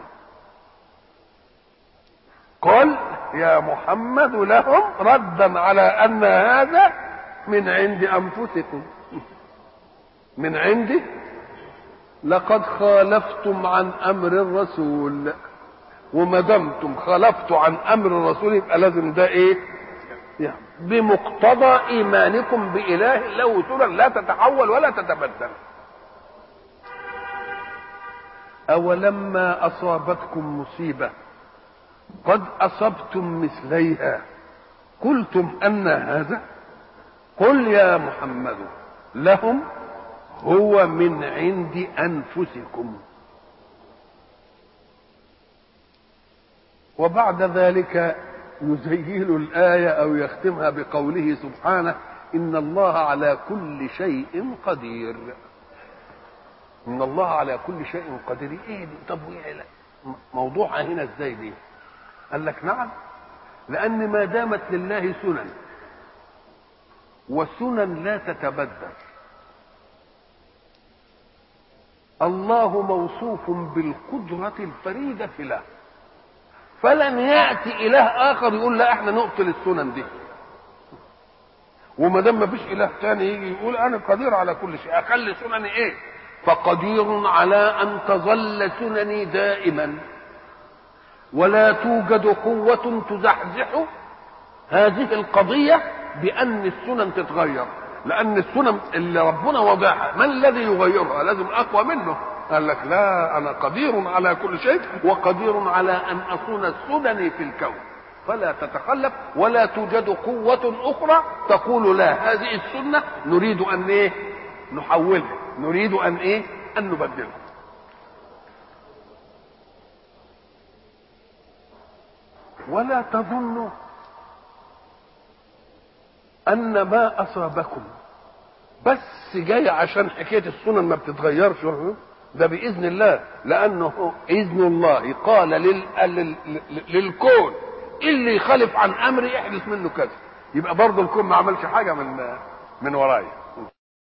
قل يا محمد لهم ردا على ان هذا من عند انفسكم، من عندي، لقد خالفتم عن امر الرسول، وما دمتم خالفتوا عن امر الرسول يبقى لازم ده ايه يعني بمقتضى ايمانكم باله له سنن لا تتحول ولا تتبدل. اولما اصابتكم مصيبه قد اصبتم مثليها قلتم ان هذا، قل يا محمد لهم هو من عند انفسكم. وبعد ذلك يزيل الآية أو يختمها بقوله سبحانه إن الله على كل شيء قدير. إن الله على كل شيء قدير. إيه دي؟ طب موضوعها هنا إزاي دي؟ قال لك نعم، لأن ما دامت لله سنن، والسنن لا تتبدل، الله موصوف بالقدرة الفريدة له، فلن ياتي اله اخر يقول لا احنا نقتل السنن دي. وما دام ما فيش اله تاني يجي يقول انا قدير على كل شيء، اخلي سنني ايه؟ فقدير على ان تظل سنني دائما، ولا توجد قوة تزحزح هذه القضية بان السنن تتغير، لان السنن اللي ربنا وضعها من الذي يغيرها؟ لازم اقوى منه. قال لك لا، انا قدير على كل شيء، وقدير على ان اصون سنني في الكون فلا تتخلف، ولا توجد قوة اخرى تقول لا هذه السنة نريد ان ايه نحولها، نريد ان ايه ان نبدلها. ولا تظنوا ان ما اصابكم بس جاي عشان حكاية السنن ما بتتغيرش، ده بإذن الله، لأنه إذن الله قال للكون اللي يخالف عن أمري يحدث منه كذا، يبقى برضه الكون ما عملش حاجة من ورايا.